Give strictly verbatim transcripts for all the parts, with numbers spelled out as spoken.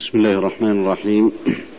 بسم الله الرحمن الرحيم.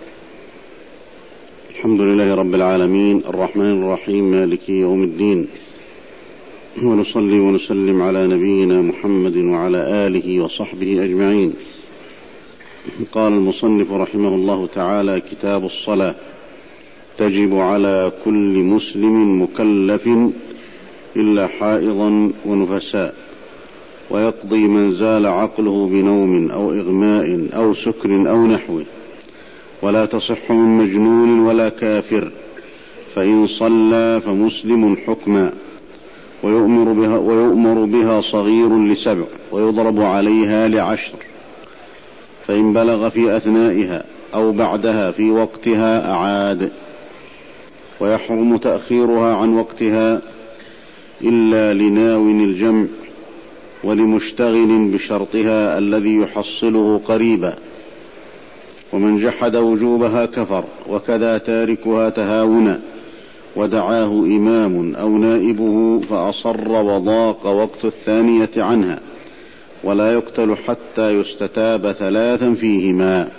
الحمد لله رب العالمين الرحمن الرحيم مالك يوم الدين، ونصلي ونسلم على نبينا محمد وعلى آله وصحبه أجمعين. قال المصنف رحمه الله تعالى: كتاب الصلاة. تجب على كل مسلم مكلف إلا حائضا ونفساء، ويقضي من زال عقله بنوم أو إغماء أو سكر أو نحوه، ولا تصح من مجنون ولا كافر، فإن صلى فمسلم حكما، ويؤمر بها, ويؤمر بها صغير لسبع، ويضرب عليها لعشر، فإن بلغ في أثنائها أو بعدها في وقتها أعاد. ويحرم تأخيرها عن وقتها إلا لناو الجمع ولمشتغل بشرطها الذي يحصله قريبا، ومن جحد وجوبها كفر، وكذا تاركها تهاونا ودعاه إمام أو نائبه فأصر وضاق وقت الثانية عنها، ولا يقتل حتى يستتاب ثلاثا فيهما.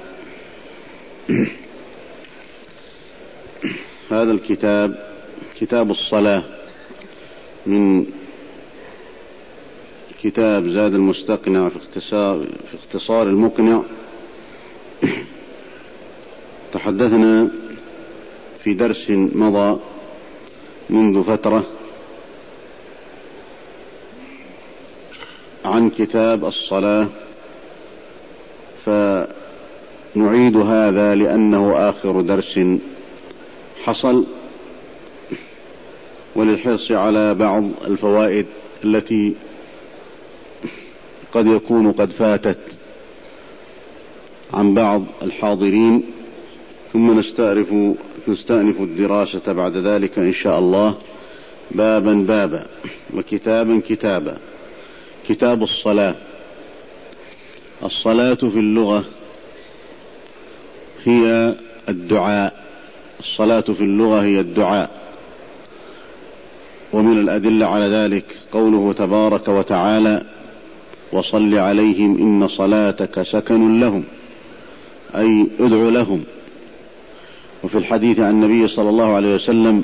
هذا الكتاب كتاب الصلاة من كتاب زاد المستقنع في اختصار, في اختصار المقنع. تحدثنا في درس مضى منذ فترة عن كتاب الصلاة، فنعيد هذا لأنه آخر درس حصل، وللحرص على بعض الفوائد التي قد يكون قد فاتت عن بعض الحاضرين، ثم نستأنف, نستأنف الدراسة بعد ذلك إن شاء الله بابا بابا وكتابا كتابا. كتاب الصلاة. الصلاة في اللغة هي الدعاء. الصلاة في اللغة هي الدعاء، ومن الأدلة على ذلك قوله تبارك وتعالى: وصل عليهم إن صلاتك سكن لهم، أي ادعو لهم. وفي الحديث عن النبي صلى الله عليه وسلم: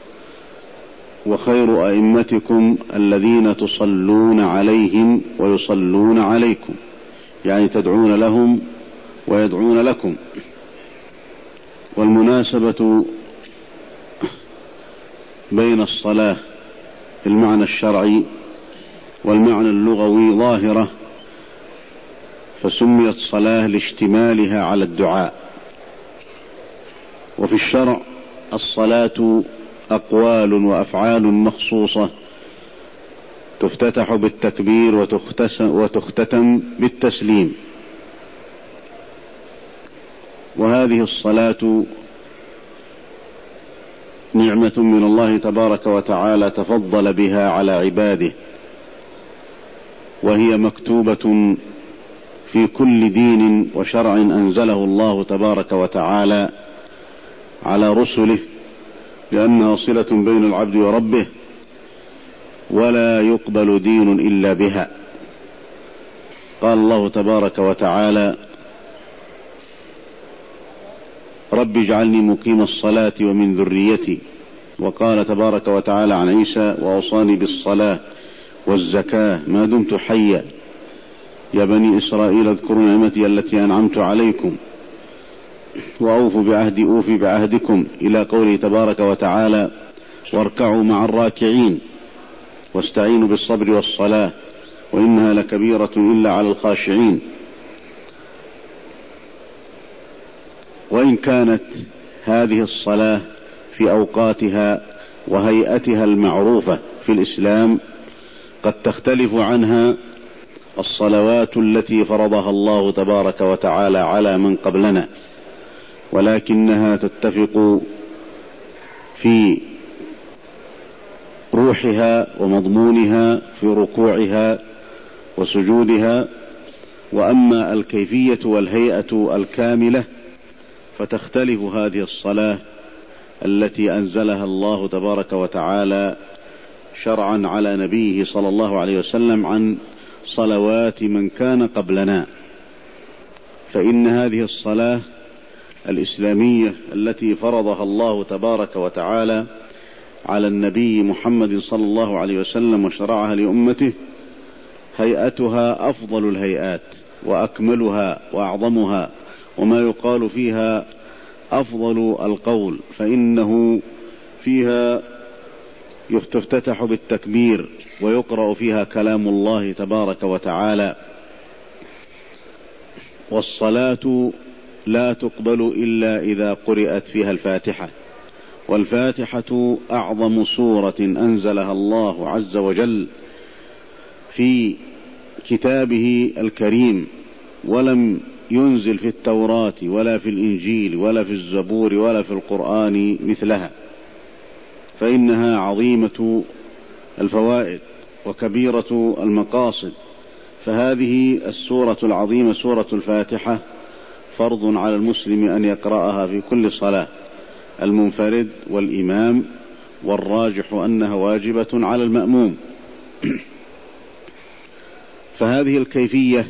وخير أئمتكم الذين تصلون عليهم ويصلون عليكم، يعني تدعون لهم ويدعون لكم. والمناسبة بين الصلاة المعنى الشرعي والمعنى اللغوي ظاهرة، فسميت صلاة لاشتمالها على الدعاء. وفي الشرع الصلاة أقوال وأفعال مخصوصة تفتتح بالتكبير وتختتم بالتسليم، وهذه الصلاة نعمة من الله تبارك وتعالى تفضل بها على عباده، وهي مكتوبة في كل دين وشرع أنزله الله تبارك وتعالى على رسله، لأنها صلة بين العبد وربه، ولا يقبل دين إلا بها. قال الله تبارك وتعالى: رب اجعلني مقيم الصلاة ومن ذريتي. وقال تبارك وتعالى عن عيسى: وأوصاني بالصلاة والزكاة ما دمت حيا، يا بني إسرائيل اذكروا نعمتي التي أنعمت عليكم وأوفوا بعهدي أوفي بعهدكم، إلى قوله تبارك وتعالى: واركعوا مع الراكعين واستعينوا بالصبر والصلاة وإنها لكبيرة إلا على الخاشعين. وإن كانت هذه الصلاة في أوقاتها وهيئتها المعروفة في الإسلام قد تختلف عنها الصلوات التي فرضها الله تبارك وتعالى على من قبلنا، ولكنها تتفق في روحها ومضمونها في ركوعها وسجودها. وأما الكيفية والهيئة الكاملة فتختلف هذه الصلاة التي أنزلها الله تبارك وتعالى شرعا على نبيه صلى الله عليه وسلم عن صلوات من كان قبلنا. فإن هذه الصلاة الإسلامية التي فرضها الله تبارك وتعالى على النبي محمد صلى الله عليه وسلم وشرعها لأمته هيئتها أفضل الهيئات وأكملها وأعظمها، وما يقال فيها أفضل القول، فإنه فيها يفتتح بالتكبير ويقرأ فيها كلام الله تبارك وتعالى. والصلاة لا تقبل إلا إذا قرأت فيها الفاتحة، والفاتحة أعظم سورة أنزلها الله عز وجل في كتابه الكريم، ولم ينزل في التوراة ولا في الإنجيل ولا في الزبور ولا في القرآن مثلها، فإنها عظيمة الفوائد وكبيرة المقاصد. فهذه السورة العظيمة سورة الفاتحة فرض على المسلم أن يقرأها في كل صلاة، المنفرد والإمام، والراجح أنها واجبة على المأموم. فهذه الكيفية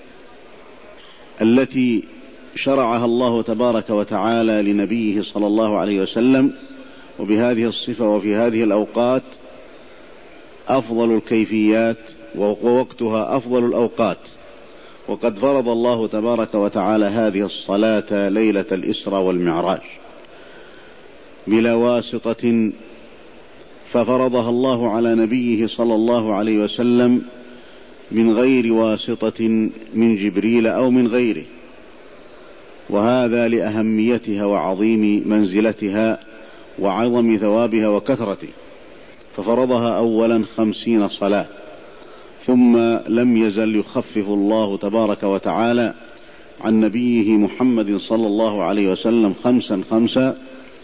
التي شرعها الله تبارك وتعالى لنبيه صلى الله عليه وسلم وبهذه الصفة وفي هذه الأوقات أفضل الكيفيات، ووقتها أفضل الأوقات. وقد فرض الله تبارك وتعالى هذه الصلاة ليلة الإسراء والمعراج بلا واسطة، ففرضها الله على نبيه صلى الله عليه وسلم من غير واسطة من جبريل أو من غيره، وهذا لأهميتها وعظيم منزلتها وعظم ثوابها وكثرته. ففرضها أولا خمسين صلاة، ثم لم يزل يخفف الله تبارك وتعالى عن نبيه محمد صلى الله عليه وسلم خمسا خمسا،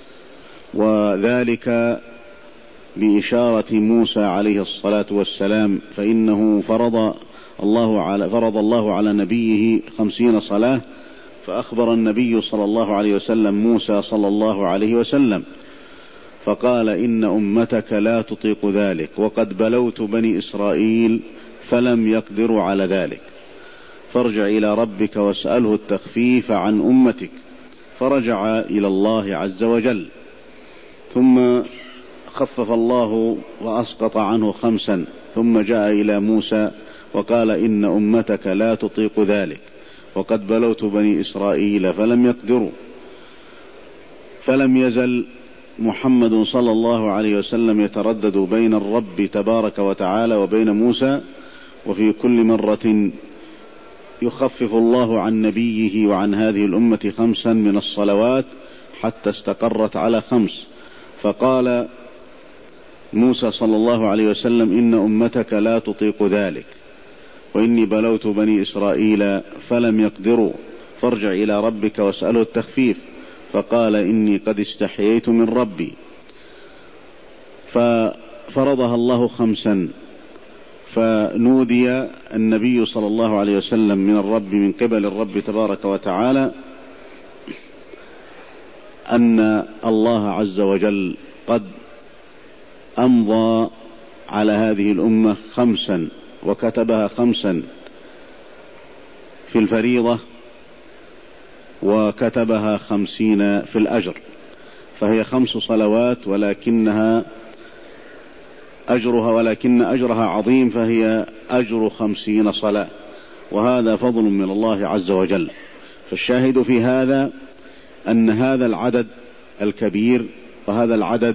وذلك بإشارة موسى عليه الصلاة والسلام، فإنه فرض الله على, فرض الله على نبيه خمسين صلاة، فأخبر النبي صلى الله عليه وسلم موسى صلى الله عليه وسلم فقال: إن أمتك لا تطيق ذلك، وقد بلوت بني إسرائيل فلم يقدروا على ذلك، فارجع إلى ربك واسأله التخفيف عن أمتك. فرجع إلى الله عز وجل، ثم خفف الله وأسقط عنه خمسا، ثم جاء إلى موسى وقال: إن أمتك لا تطيق ذلك، وقد بلوت بني إسرائيل فلم يقدروا. فلم يزل محمد صلى الله عليه وسلم يتردد بين الرب تبارك وتعالى وبين موسى، وفي كل مرة يخفف الله عن نبيه وعن هذه الأمة خمسا من الصلوات حتى استقرت على خمس. فقال موسى صلى الله عليه وسلم: إن أمتك لا تطيق ذلك، وإني بلوت بني إسرائيل فلم يقدروا، فارجع إلى ربك واسأله التخفيف. فقال: إني قد استحييت من ربي. ففرضها الله خمسا، فنودي النبي صلى الله عليه وسلم من الرب من قبل الرب تبارك وتعالى أن الله عز وجل قد أمضى على هذه الأمة خمسا، وكتبها خمسا في الفريضة، وكتبها خمسين في الأجر، فهي خمس صلوات ولكنها أجرها ولكن أجرها عظيم، فهي أجر خمسين صلاة، وهذا فضل من الله عز وجل. فالشاهد في هذا أن هذا العدد الكبير وهذا العدد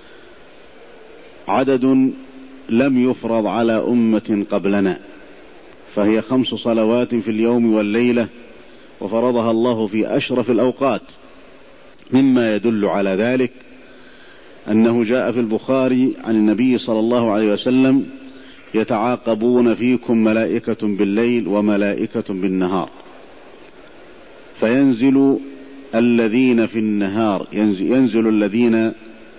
عدد لم يفرض على أمة قبلنا، فهي خمس صلوات في اليوم والليلة، وفرضها الله في أشرف الأوقات. مما يدل على ذلك أنه جاء في البخاري عن النبي صلى الله عليه وسلم: يتعاقبون فيكم ملائكة بالليل وملائكة بالنهار، فينزل الذين في النهار ينزل الذين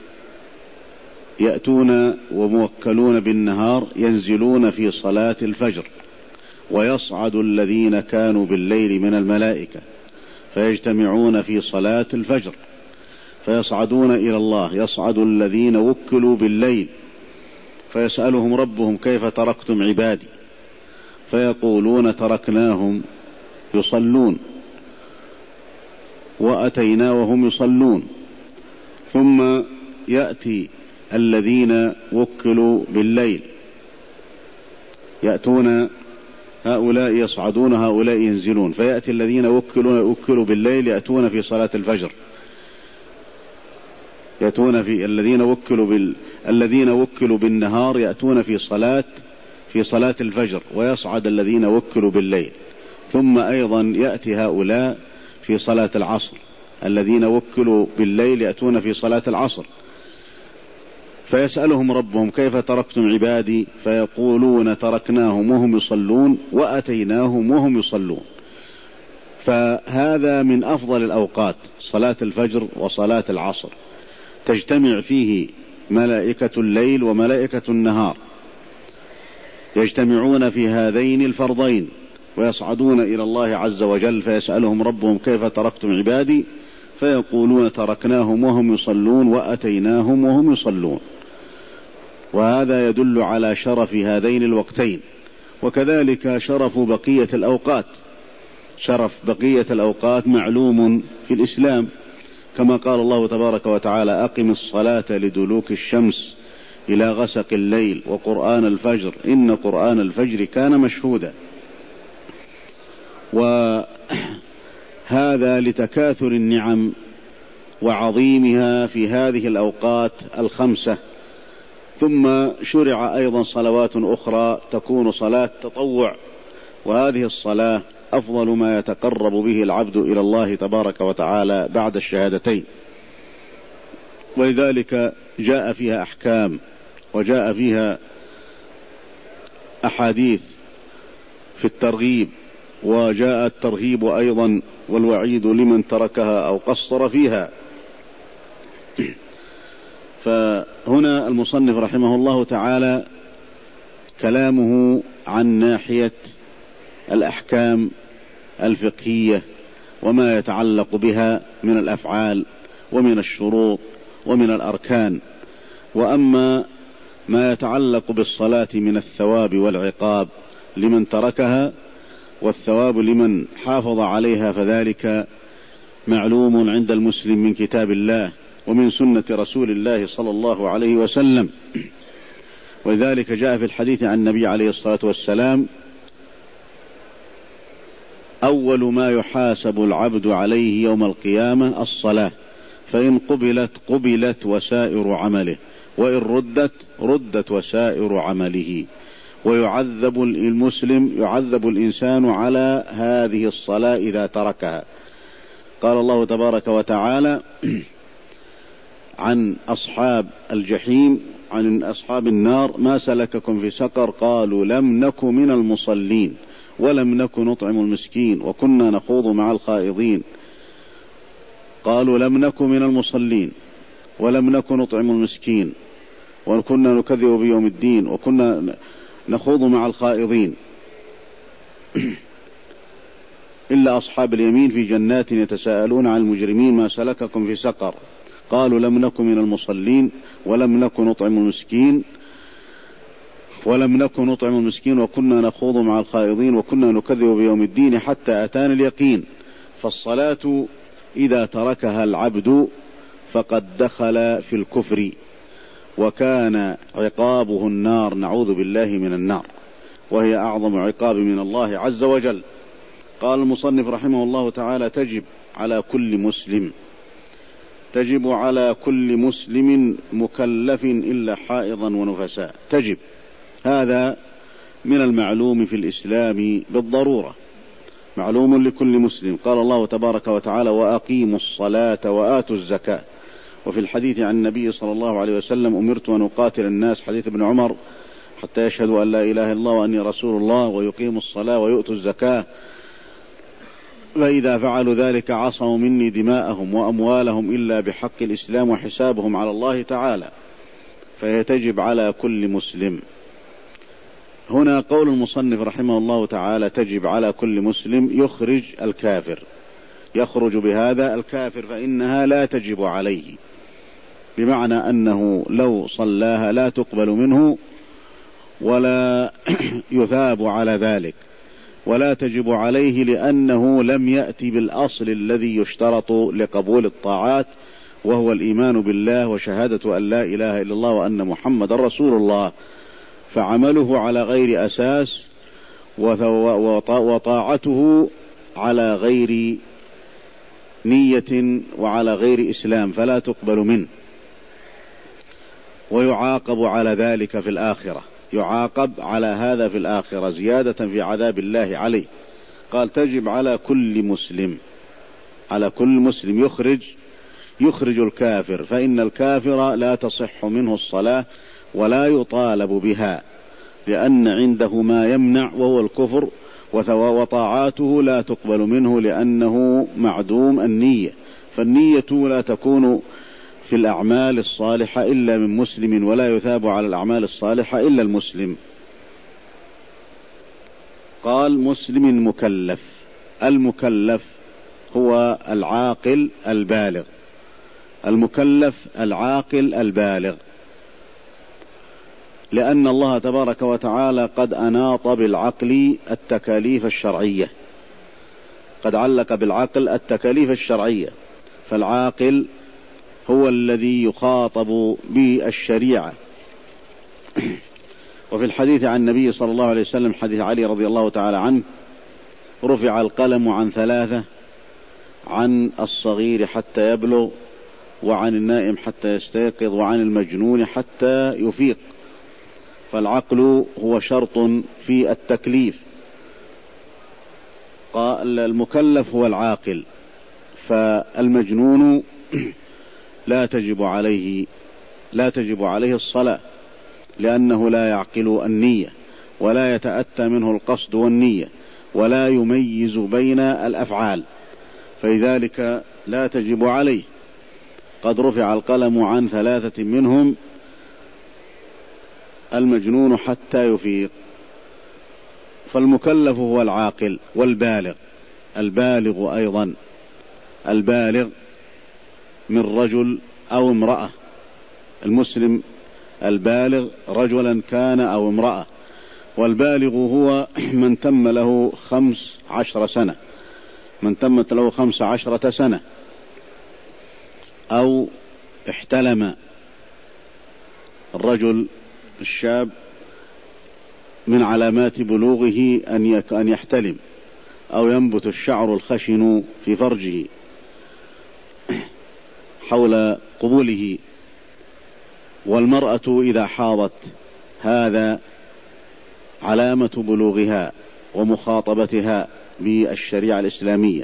يأتون وموكلون بالنهار ينزلون في صلاة الفجر، ويصعد الذين كانوا بالليل من الملائكة فيجتمعون في صلاة الفجر فيصعدون إلى الله. يصعد الذين وكلوا بالليل فيسألهم ربهم: كيف تركتم عبادي؟ فيقولون: تركناهم يصلون. وأتينا وهم يصلون. ثم يأتي الذين وكلوا بالليل، يأتون هؤلاء يصعدون هؤلاء ينزلون، فيأتي الذين وكلوا وكلوا بالليل يأتون في صلاة الفجر، يأتون في الذين وكلوا بال الذين وكلوا بالنهار يأتون في صلاة في صلاة الفجر، ويصعد الذين وكلوا بالليل. ثم أيضا يأتي هؤلاء في صلاة العصر، الذين وكلوا بالليل يأتون في صلاة العصر، فيسألهم ربهم كيف تركتم عبادي، فيقولون تركناهم وهم يصلون وأتيناهم وهم يصلون. فهذا من أفضل الأوقات، صلاة الفجر وصلاة العصر، تجتمع فيه ملائكة الليل وملائكة النهار، يجتمعون في هذين الفرضين ويصعدون إلى الله عز وجل، فيسألهم ربهم كيف تركتم عبادي، فيقولون تركناهم وهم يصلون وأتيناهم وهم يصلون. وهذا يدل على شرف هذين الوقتين. وكذلك شرف بقية الأوقات، شرف بقية الأوقات معلوم في الإسلام، كما قال الله تبارك وتعالى: أقم الصلاة لدلوك الشمس إلى غسق الليل وقرآن الفجر إن قرآن الفجر كان مشهودا. وهذا لتكاثر النعم وعظيمها في هذه الأوقات الخمسة. ثم شرع أيضا صلوات أخرى تكون صلاة تطوع، وهذه الصلاة أفضل ما يتقرب به العبد إلى الله تبارك وتعالى بعد الشهادتين، ولذلك جاء فيها أحكام وجاء فيها أحاديث في الترغيب، وجاء الترهيب أيضا والوعيد لمن تركها أو قصر فيها. فهنا المصنف رحمه الله تعالى كلامه عن ناحية الأحكام الفقهية وما يتعلق بها من الأفعال ومن الشروط ومن الأركان. وأما ما يتعلق بالصلاة من الثواب والعقاب لمن تركها والثواب لمن حافظ عليها، فذلك معلوم عند المسلم من كتاب الله ومن سنة رسول الله صلى الله عليه وسلم. ولذلك جاء في الحديث عن النبي عليه الصلاة والسلام: أول ما يحاسب العبد عليه يوم القيامة الصلاة، فإن قبلت قبلت وسائر عمله، وإن ردت ردت وسائر عمله. ويعذب المسلم يعذب الإنسان على هذه الصلاة إذا تركها. قال الله تبارك وتعالى عن أصحاب الجحيم عن أصحاب النار: ما سلككم في سقر؟ قالوا لم نك من المصلين ولم نك نطعم المسكين وكنا نخوض مع الخائضين. قالوا لم نك من المصلين ولم نك نطعم المسكين وكنا نكذب بيوم الدين وكنا نخوض مع الخائضين إلا أصحاب اليمين في جنات يتساءلون عن المجرمين ما سلككم في سقر؟ قالوا لم نك من المصلين ولم نك نطعم المسكين ولم نك نطعم المسكين وكنا نخوض مع الخائضين وكنا نكذب بيوم الدين حتى أتانا اليقين. فالصلاة إذا تركها العبد فقد دخل في الكفر، وكان عقابه النار، نعوذ بالله من النار، وهي أعظم عقاب من الله عز وجل. قال المصنف رحمه الله تعالى: تجب على كل مسلم تجب على كل مسلم مكلف إلا حائضا ونفساء. تجب، هذا من المعلوم في الإسلام بالضرورة، معلوم لكل مسلم. قال الله تبارك وتعالى: وأقيموا الصلاة وآتوا الزكاة. وفي الحديث عن النبي صلى الله عليه وسلم: أمرت أن أقاتل الناس، حديث ابن عمر، حتى يشهدوا أن لا إله إلا الله وأني رسول الله ويقيموا الصلاة ويؤتوا الزكاة، فإذا فعلوا ذلك عصموا مني دماءهم وأموالهم إلا بحق الإسلام وحسابهم على الله تعالى. فهي تجب على كل مسلم. هنا قول المصنف رحمه الله تعالى: تجب على كل مسلم، يخرج الكافر، يخرج بهذا الكافر، فإنها لا تجب عليه، بمعنى أنه لو صلاها لا تقبل منه ولا يثاب على ذلك، ولا تجب عليه لأنه لم يأتي بالأصل الذي يشترط لقبول الطاعات، وهو الإيمان بالله وشهادة أن لا إله إلا الله وأن محمد رسول الله، فعمله على غير أساس وطاعته على غير نية وعلى غير إسلام فلا تقبل منه، ويعاقب على ذلك في الآخرة، يعاقب على هذا في الآخرة زيادة في عذاب الله عليه. قال تجب على كل مسلم، على كل مسلم يخرج يخرج الكافر، فإن الكافر لا تصح منه الصلاة ولا يطالب بها، لأن عنده ما يمنع وهو الكفر، وطاعاته لا تقبل منه لأنه معدوم النية، فالنية لا تكون في الأعمال الصالحة إلا من مسلم، ولا يثاب على الأعمال الصالحة إلا المسلم. قال مسلم مكلف، المكلف هو العاقل البالغ، المكلف العاقل البالغ، لأن الله تبارك وتعالى قد أناط بالعقل التكاليف الشرعية، قد علق بالعقل التكاليف الشرعية، فالعاقل هو الذي يخاطب بالشريعة. وفي الحديث عن النبي صلى الله عليه وسلم حديث علي رضي الله تعالى عنه: رفع القلم عن ثلاثة، عن الصغير حتى يبلغ، وعن النائم حتى يستيقظ، وعن المجنون حتى يفيق. فالعقل هو شرط في التكليف، قال المكلف هو العاقل، فالمجنون لا تجب عليه لا تجب عليه الصلاة، لأنه لا يعقل النية، ولا يتأتى منه القصد والنية، ولا يميز بين الأفعال، فلذلك لا تجب عليه. قد رفع القلم عن ثلاثة منهم: المجنون حتى يفيق. فالمكلف هو العاقل والبالغ، البالغ أيضا، البالغ من رجل أو امرأة، المسلم البالغ رجلا كان أو امرأة، والبالغ هو من تم له خمس عشر سنة، من تمت له خمس عشرة سنة، أو احتلم الرجل الشاب من علامات بلوغه أن يحتلم، أو ينبت الشعر الخشن في فرجه حول قبوله. والمرأة إذا حاضت هذا علامة بلوغها ومخاطبتها بالشريعة الإسلامية،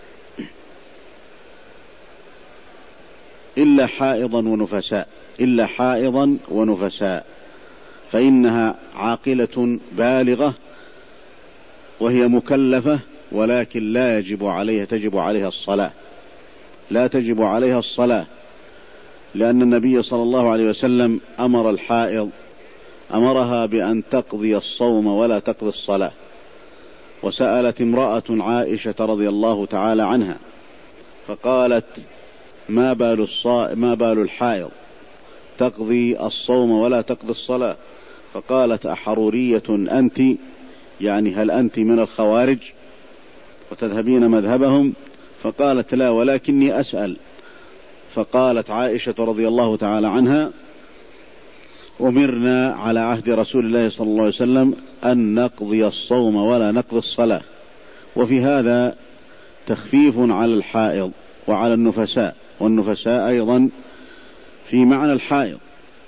إلا حائضا ونفساء، إلا حائضا ونفساء، فإنها عاقلة بالغة وهي مكلفة، ولكن لا يجب عليها تجب عليها الصلاة، لا تجب عليها الصلاة، لأن النبي صلى الله عليه وسلم أمر الحائض أمرها بأن تقضي الصوم ولا تقضي الصلاة. وسألت امرأة عائشة رضي الله تعالى عنها فقالت: ما بال الصائم ما بال الحائض تقضي الصوم ولا تقضي الصلاة؟ فقالت: أحرورية أنت؟ يعني هل أنت من الخوارج وتذهبين مذهبهم؟ فقالت: لا، ولكني أسأل. فقالت عائشة رضي الله تعالى عنها: أمرنا على عهد رسول الله صلى الله عليه وسلم أن نقضي الصوم ولا نقضي الصلاة. وفي هذا تخفيف على الحائض وعلى النفساء، والنفساء أيضا في معنى الحائض.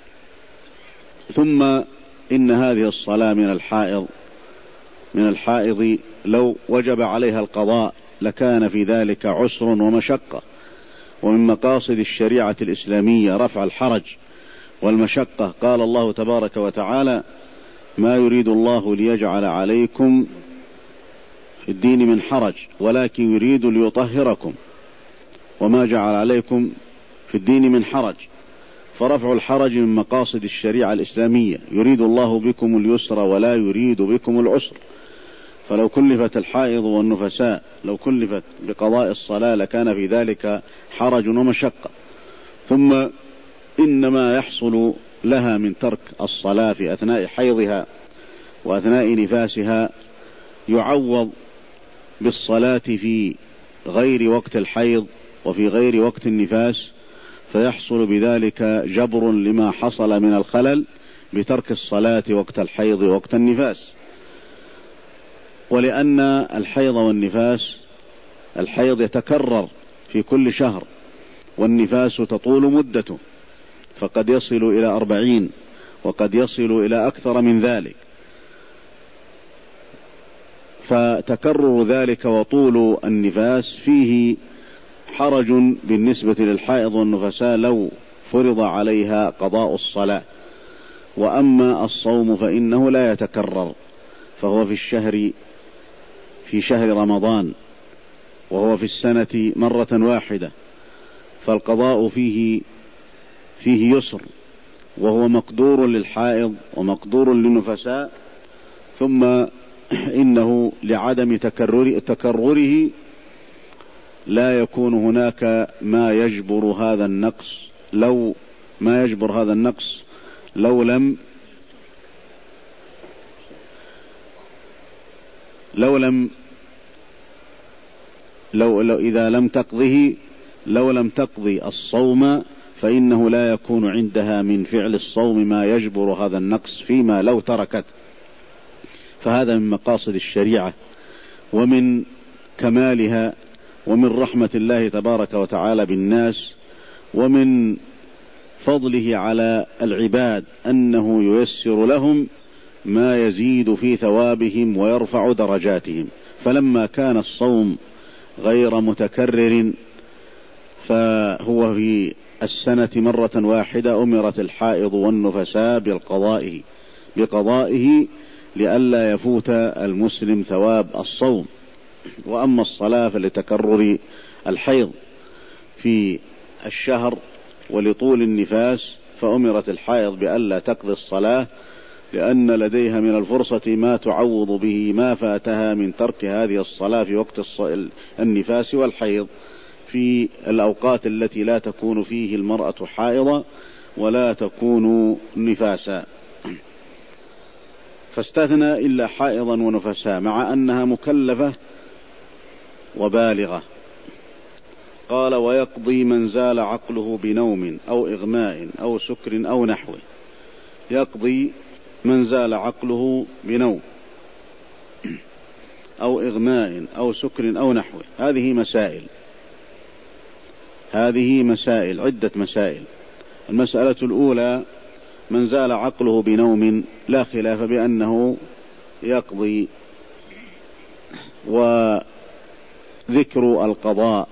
ثم إن هذه الصلاة من الحائض من الحائض لو وجب عليها القضاء لكان في ذلك عسر ومشقة، ومن مقاصد الشريعة الإسلامية رفع الحرج والمشقة. قال الله تبارك وتعالى: ما يريد الله ليجعل عليكم في الدين من حرج ولكن يريد ليطهركم وما جعل عليكم في الدين من حرج. فرفع الحرج من مقاصد الشريعة الإسلامية، يريد الله بكم اليسر ولا يريد بكم العسر. فلو كلفت الحائض والنفساء لو كلفت بقضاء الصلاة لكان في ذلك حرج ومشقة. ثم إنما يحصل لها من ترك الصلاة في أثناء حيضها وأثناء نفاسها يعوض بالصلاة في غير وقت الحيض وفي غير وقت النفاس، فيحصل بذلك جبر لما حصل من الخلل بترك الصلاة وقت الحيض ووقت النفاس. ولأن الحيض والنفاس، الحيض يتكرر في كل شهر والنفاس تطول مدته، فقد يصل إلى أربعين وقد يصل إلى أكثر من ذلك، فتكرر ذلك وطول النفاس فيه حرج بالنسبة للحائض والنفساء لو فرض عليها قضاء الصلاة. وأما الصوم فإنه لا يتكرر، فهو في الشهر في شهر رمضان، وهو في السنة مرة واحدة، فالقضاء فيه فيه يسر، وهو مقدور للحائض ومقدور للنفساء. ثم إنه لعدم تكرر تكرره لا يكون هناك ما يجبر هذا النقص، لو ما يجبر هذا النقص لو لم لو لم لو, لو إذا لم تقضه لو لم تقضي الصوم، فإنه لا يكون عندها من فعل الصوم ما يجبر هذا النقص فيما لو تركت. فهذا من مقاصد الشريعة ومن كمالها ومن رحمة الله تبارك وتعالى بالناس، ومن فضله على العباد أنه ييسر لهم ما يزيد في ثوابهم ويرفع درجاتهم. فلما كان الصوم غير متكرر فهو في السنة مرة واحدة، أمرت الحائض والنفساء بالقضاء بقضائه لئلا يفوت المسلم ثواب الصوم. وأما الصلاة فلتكرر الحيض في الشهر ولطول النفاس، فأمرت الحائض بألا تقضي الصلاة، لأن لديها من الفرصة ما تعوض به ما فاتها من ترك هذه الصلاة في وقت النفاس والحيض، في الأوقات التي لا تكون فيه المرأة حائضة ولا تكون نفاسا. فاستثنى إلا حائضا ونفسا مع أنها مكلفة وبالغة. قال: ويقضي من زال عقله بنوم أو إغماء أو سكر أو نحوه. يقضي من زال عقله بنوم أو إغماء أو سكر أو نحوه. هذه مسائل هذه مسائل عدة مسائل. المسألة الأولى: من زال عقله بنوم لا خلاف بأنه يقضي. وذكر القضاء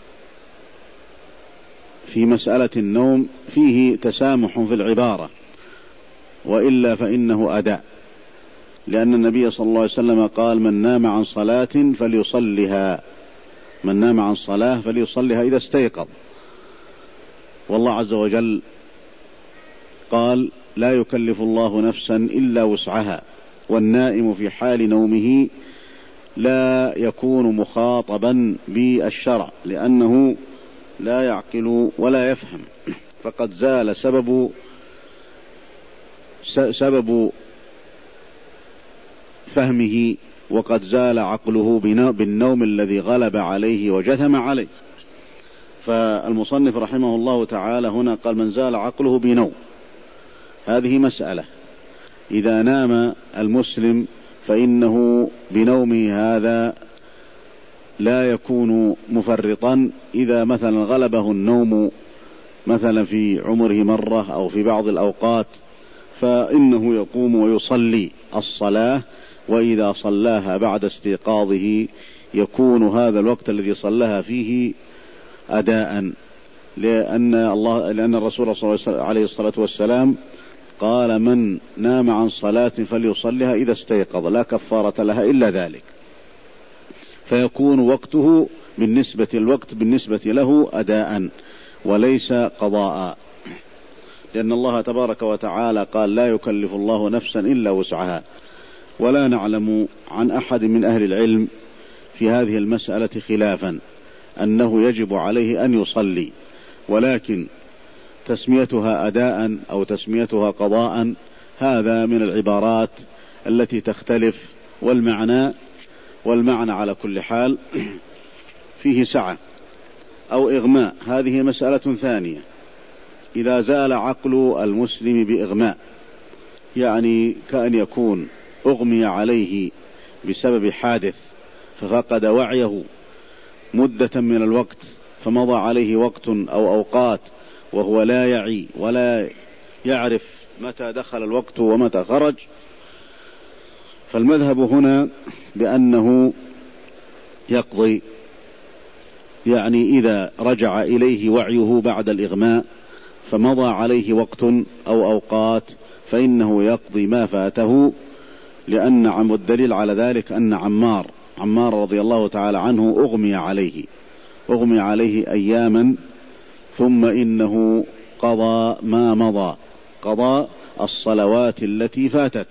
في مسألة النوم فيه تسامح في العبارة، وإلا فإنه أداء، لأن النبي صلى الله عليه وسلم قال: من نام عن صلاة فليصلها من نام عن صلاة فليصلها إذا استيقظ. والله عز وجل قال: لا يكلف الله نفسا إلا وسعها. والنائم في حال نومه لا يكون مخاطبا بالشرع، لأنه لا يعقل ولا يفهم، فقد زال سبب سبب فهمه، وقد زال عقله بالنوم الذي غلب عليه وجثم عليه. فالمصنف رحمه الله تعالى هنا قال: من زال عقله بنوم. هذه مسألة. إذا نام المسلم فإنه بنومه هذا لا يكون مفرطا. إذا مثلا غلبه النوم مثلا في عمره مرة أو في بعض الأوقات، فإنه يقوم ويصلي الصلاة، وإذا صلاها بعد استيقاظه يكون هذا الوقت الذي صلاها فيه أداء، لأن الله لأن الرسول صلى الله عليه الصلاة والسلام قال: من نام عن صلاة فليصلها إذا استيقظ، لا كفارة لها إلا ذلك. فيكون وقته بالنسبة الوقت بالنسبة له أداء وليس قضاء، لأن الله تبارك وتعالى قال: لا يكلف الله نفسا إلا وسعها. ولا نعلم عن أحد من أهل العلم في هذه المسألة خلافا أنه يجب عليه أن يصلي، ولكن تسميتها أداء أو تسميتها قضاء هذا من العبارات التي تختلف، والمعنى والمعنى على كل حال فيه سعة أو إغماء. هذه مسألة ثانية. إذا زال عقل المسلم بإغماء، يعني كأن يكون أغمي عليه بسبب حادث ففقد وعيه مدة من الوقت، فمضى عليه وقت أو أوقات وهو لا يعي ولا يعرف متى دخل الوقت ومتى خرج، فالمذهب هنا بأنه يقضي، يعني إذا رجع إليه وعيه بعد الإغماء فمضى عليه وقت أو أوقات فإنه يقضي ما فاته، لأن عم الدليل على ذلك أن عمار عمار رضي الله تعالى عنه أغمي عليه أغمي عليه أياما، ثم إنه قضى ما مضى، قضى الصلوات التي فاتت،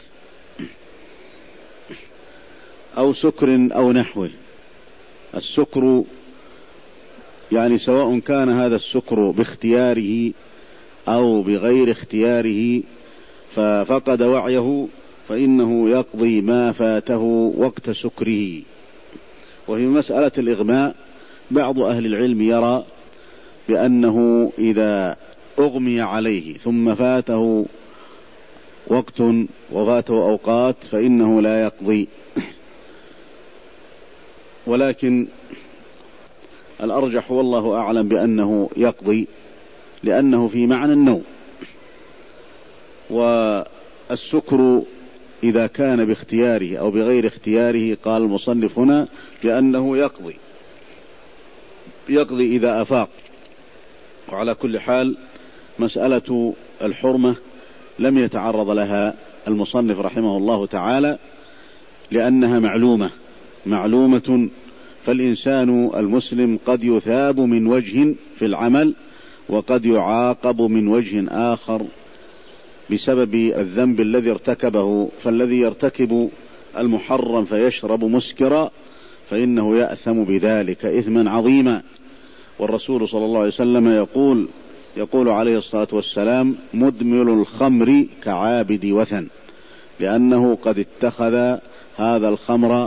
أو سكر أو نحوه. السكر يعني سواء كان هذا السكر باختياره أو بغير اختياره ففقد وعيه فإنه يقضي ما فاته وقت سكره. وفي مسألة الإغماء بعض أهل العلم يرى بأنه إذا أغمي عليه ثم فاته وقت وفاته أوقات فإنه لا يقضي، ولكن الأرجح والله أعلم بأنه يقضي، لأنه في معنى النوم. والسكر إذا كان باختياره أو بغير اختياره قال المصنف هنا بأنه يقضي يقضي إذا أفاق. وعلى كل حال مسألة الحرمة لم يتعرض لها المصنف رحمه الله تعالى، لأنها معلومة معلومة فالإنسان المسلم قد يثاب من وجه في العمل وقد يعاقب من وجه آخر بسبب الذنب الذي ارتكبه. فالذي يرتكب المحرم فيشرب مسكرا فإنه يأثم بذلك إثما عظيما. والرسول صلى الله عليه وسلم يقول يقول عليه الصلاة والسلام: مدمن الخمر كعابد وثن، لأنه قد اتخذ هذا الخمر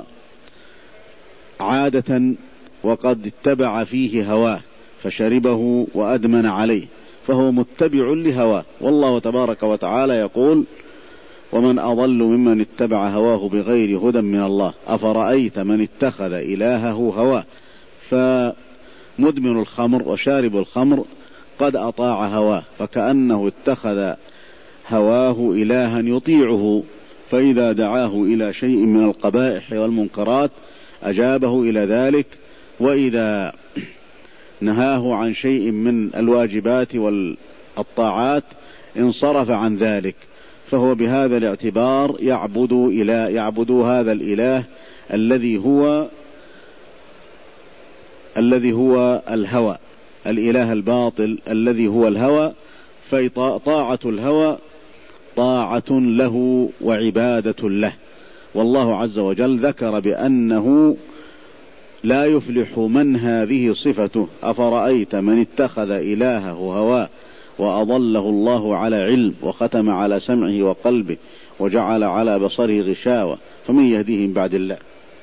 عادة وقد اتبع فيه هواه فشربه وأدمن عليه، فهو متبع لهواه. والله تبارك وتعالى يقول: ومن أضل ممن اتبع هواه بغير هدى من الله أفرأيت من اتخذ إلهه هواه. فمدمن الخمر وشارب الخمر قد أطاع هواه، فكأنه اتخذ هواه إلها يطيعه، فإذا دعاه إلى شيء من القبائح والمنكرات أجابه إلى ذلك، وإذا نهاه عن شيء من الواجبات والطاعات انصرف عن ذلك. فهو بهذا الاعتبار يعبد إله يعبد هذا الإله الذي هو الذي هو الهوى، الإله الباطل الذي هو الهوى. فطاعة الهوى طاعة له وعبادة له. والله عز وجل ذكر بأنه لا يفلح من هذه صفته: أفرأيت من اتخذ إلهه هواه وأضله الله على علم وختم على سمعه وقلبه وجعل على بصره غشاوة فمن يهديه من بعد الله.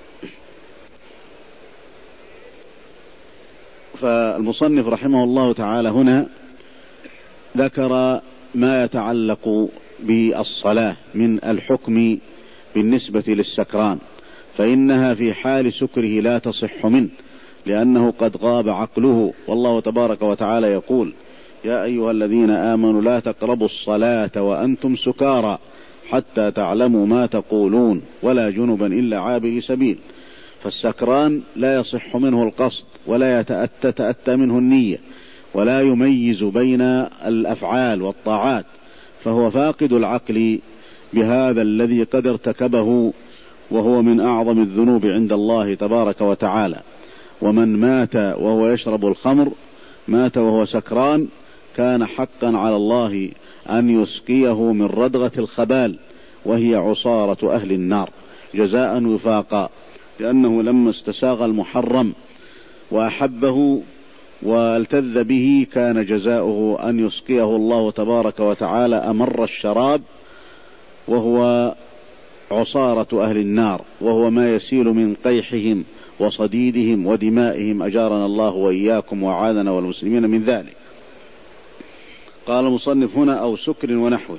فالمصنف رحمه الله تعالى هنا ذكر ما يتعلق بالصلاة من الحكم بالنسبة للسكران، فإنها في حال سكره لا تصح منه لأنه قد غاب عقله. والله تبارك وتعالى يقول: يا أيها الذين آمنوا لا تقربوا الصلاة وأنتم سكارى حتى تعلموا ما تقولون ولا جنبا إلا عابري سبيل. فالسكران لا يصح منه القصد ولا يتأتى تأتى منه النية ولا يميز بين الأفعال والطاعات، فهو فاقد العقل بهذا الذي قد ارتكبه، وهو من أعظم الذنوب عند الله تبارك وتعالى. ومن مات وهو يشرب الخمر مات وهو سكران كان حقا على الله أن يسقيه من ردغة الخبال، وهي عصارة أهل النار جزاء وفاقا، لأنه لما استساغ المحرم وأحبه والتذ به كان جزاؤه أن يسقيه الله تبارك وتعالى أمر الشراب، وهو عصارة أهل النار، وهو ما يسيل من قيحهم وصديدهم ودمائهم، أجارنا الله وإياكم وعاذنا والمسلمين من ذلك. قال المصنف هنا أو سكر ونحوه،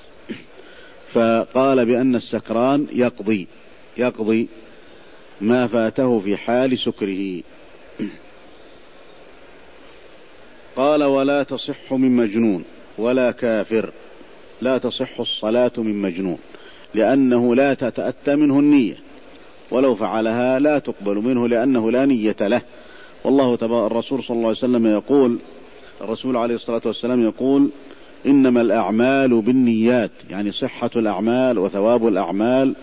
فقال بأن السكران يقضي يقضي ما فاته في حال سكره. قال ولا تصح من مجنون ولا كافر، لا تصح الصلاة من مجنون، لأنه لا تتأتى منه النية، ولو فعلها لا تقبل منه لأنه لا نية له. والله تبارك الرسول صلى الله عليه وسلم يقول الرسول عليه الصلاة والسلام يقول إنما الأعمال بالنيات، يعني صحة الأعمال وثواب الأعمال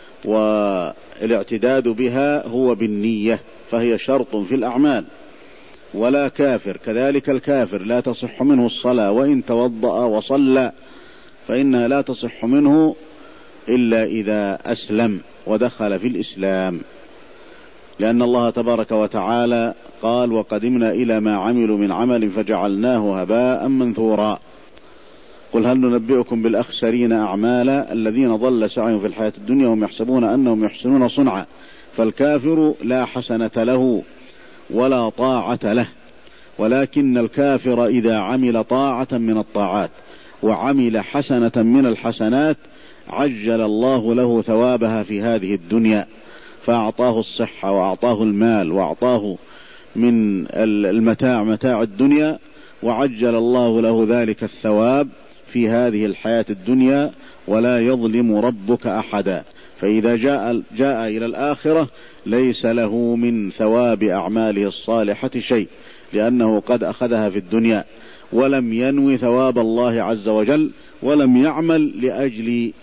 والاعتداد بها هو بالنية، فهي شرط في الأعمال. ولا كافر، كذلك الكافر لا تصح منه الصلاة وإن توضأ وصلى، فإنها لا تصح منه إلا إذا أسلم ودخل في الإسلام، لأن الله تبارك وتعالى قال وقدمنا إلى ما عملوا من عمل فجعلناه هباء منثورا. قل هل ننبئكم بالأخسرين أعمالا الذين ضل سعيهم في الحياة الدنيا وهم يحسبون أنهم يحسنون صنعا. فالكافر لا حسنة له ولا طاعة له، ولكن الكافر إذا عمل طاعة من الطاعات وعمل حسنة من الحسنات عجل الله له ثوابها في هذه الدنيا، فأعطاه الصحة وأعطاه المال وأعطاه من المتاع متاع الدنيا، وعجل الله له ذلك الثواب في هذه الحياة الدنيا، ولا يظلم ربك أحدا. فإذا جاء, جاء إلى الآخرة ليس له من ثواب أعماله الصالحة شيء، لأنه قد أخذها في الدنيا ولم ينوي ثواب الله عز وجل، ولم يعمل لأجل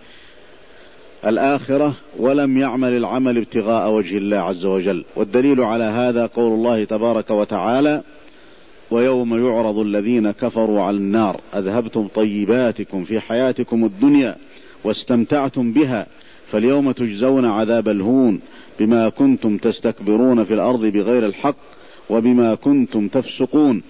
الآخرة، ولم يعمل العمل ابتغاء وجه الله عز وجل. والدليل على هذا قول الله تبارك وتعالى ويوم يعرض الذين كفروا على النار أذهبتم طيباتكم في حياتكم الدنيا واستمتعتم بها فاليوم تجزون عذاب الهون بما كنتم تستكبرون في الأرض بغير الحق وبما كنتم تفسقون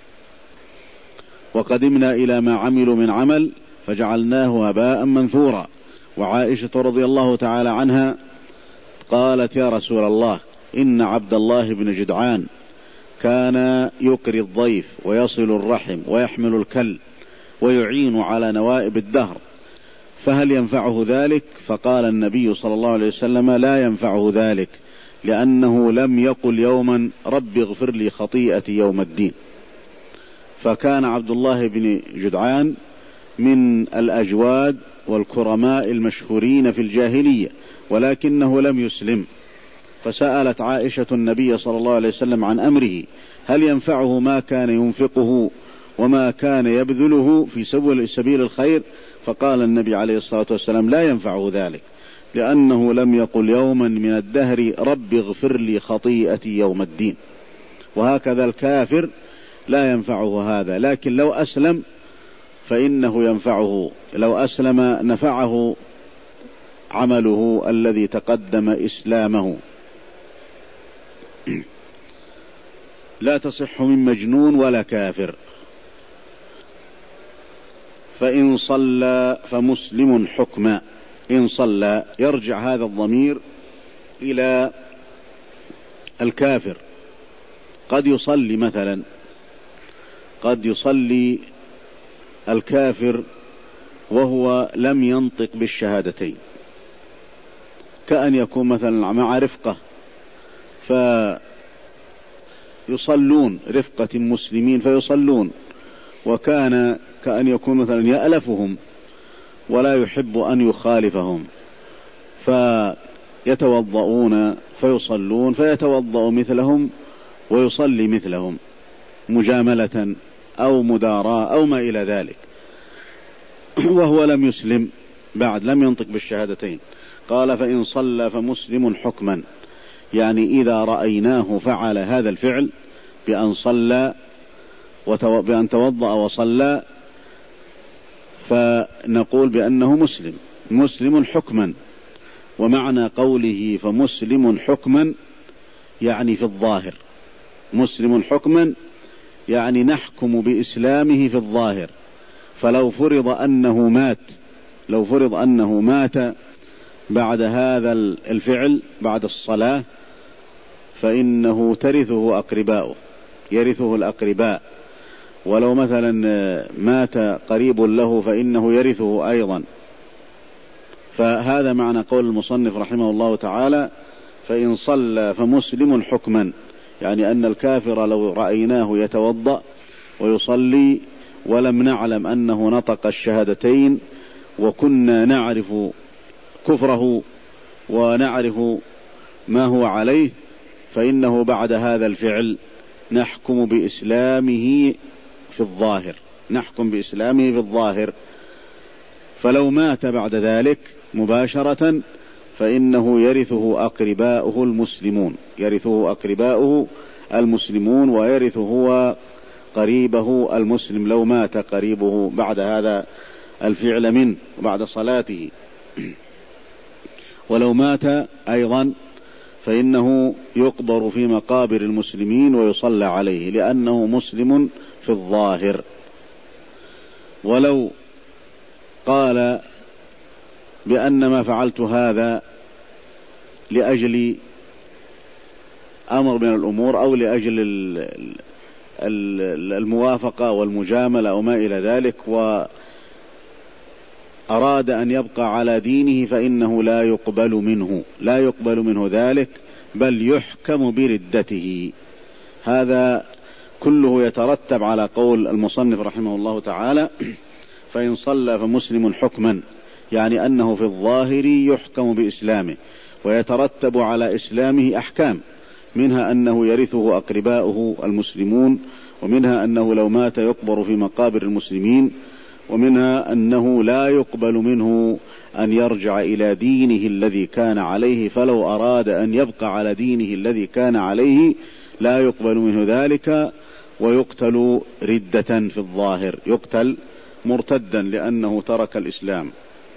وقدمنا إلى ما عملوا من عمل فجعلناه هباء منثورا. وعائشة رضي الله تعالى عنها قالت يا رسول الله إن عبد الله بن جدعان كان يقري الضيف ويصل الرحم ويحمل الكل ويعين على نوائب الدهر، فهل ينفعه ذلك؟ فقال النبي صلى الله عليه وسلم لا ينفعه ذلك، لأنه لم يقل يوما رب اغفر لي خطيئتي يوم الدين. فكان عبد الله بن جدعان من الأجواد والكرماء المشهورين في الجاهلية، ولكنه لم يسلم، فسألت عائشة النبي صلى الله عليه وسلم عن أمره هل ينفعه ما كان ينفقه وما كان يبذله في سبيل الخير؟ فقال النبي عليه الصلاة والسلام لا ينفعه ذلك، لأنه لم يقل يوما من الدهر رب اغفر لي خطيئتي يوم الدين. وهكذا الكافر لا ينفعه هذا، لكن لو أسلم فإنه ينفعه، لو أسلم نفعه عمله الذي تقدم إسلامه. لا تصح من مجنون ولا كافر. فإن صلى فمسلم حكما، إن صلى يرجع هذا الضمير إلى الكافر. قد يصلي مثلا قد يصلي الكافر وهو لم ينطق بالشهادتين، كأن يكون مثلا مع رفقة فيصلون رفقة مسلمين فيصلون، وكان كأن يكون مثلا يألفهم ولا يحب أن يخالفهم، فيتوضؤون فيصلون فيتوضأ مثلهم ويصلي مثلهم مجاملة أو مداراة أو ما إلى ذلك، وهو لم يسلم بعد، لم ينطق بالشهادتين. قال فإن صلى فمسلم حكما، يعني إذا رأيناه فعل هذا الفعل بأن صلى بأن توضأ وصلى فنقول بأنه مسلم مسلم حكما. ومعنى قوله فمسلم حكما يعني في الظاهر، مسلم حكما يعني نحكم بإسلامه في الظاهر. فلو فرض أنه مات لو فرض أنه مات بعد هذا الفعل بعد الصلاة فإنه ترثه أقرباؤه، يرثه الأقرباء، ولو مثلا مات قريب له فإنه يرثه أيضا. فهذا معنى قول المصنف رحمه الله تعالى: فإن صلى فمسلم حكما، يعني أن الكافر لو رأيناه يتوضأ ويصلي ولم نعلم أنه نطق الشهادتين وكنا نعرف كفره ونعرف ما هو عليه، فإنه بعد هذا الفعل نحكم بإسلامه في الظاهر، نحكم بإسلامه في الظاهر. فلو مات بعد ذلك مباشرة فإنه يرثه أقرباؤه المسلمون، يرثه أقرباؤه المسلمون، ويرث هو قريبه المسلم لو مات قريبه بعد هذا الفعل منه بعد صلاته. ولو مات أيضا فإنه يقبر في مقابر المسلمين ويصلى عليه لأنه مسلم في الظاهر. ولو قال بأن ما فعلت هذا لأجل أمر من الأمور أو لأجل الموافقة والمجاملة أو ما إلى ذلك، وأراد أن يبقى على دينه، فإنه لا يقبل منه لا يقبل منه ذلك، بل يحكم بردته. هذا كله يترتب على قول المصنف رحمه الله تعالى: فإن صلى فمسلم حكما، يعني أنه في الظاهر يحكم بإسلامه ويترتب على إسلامه أحكام، منها أنه يرثه أقرباؤه المسلمون، ومنها أنه لو مات يقبر في مقابر المسلمين، ومنها أنه لا يقبل منه أن يرجع إلى دينه الذي كان عليه، فلو أراد أن يبقى على دينه الذي كان عليه لا يقبل منه ذلك، ويقتل ردة في الظاهر، يقتل مرتدا لأنه ترك الإسلام.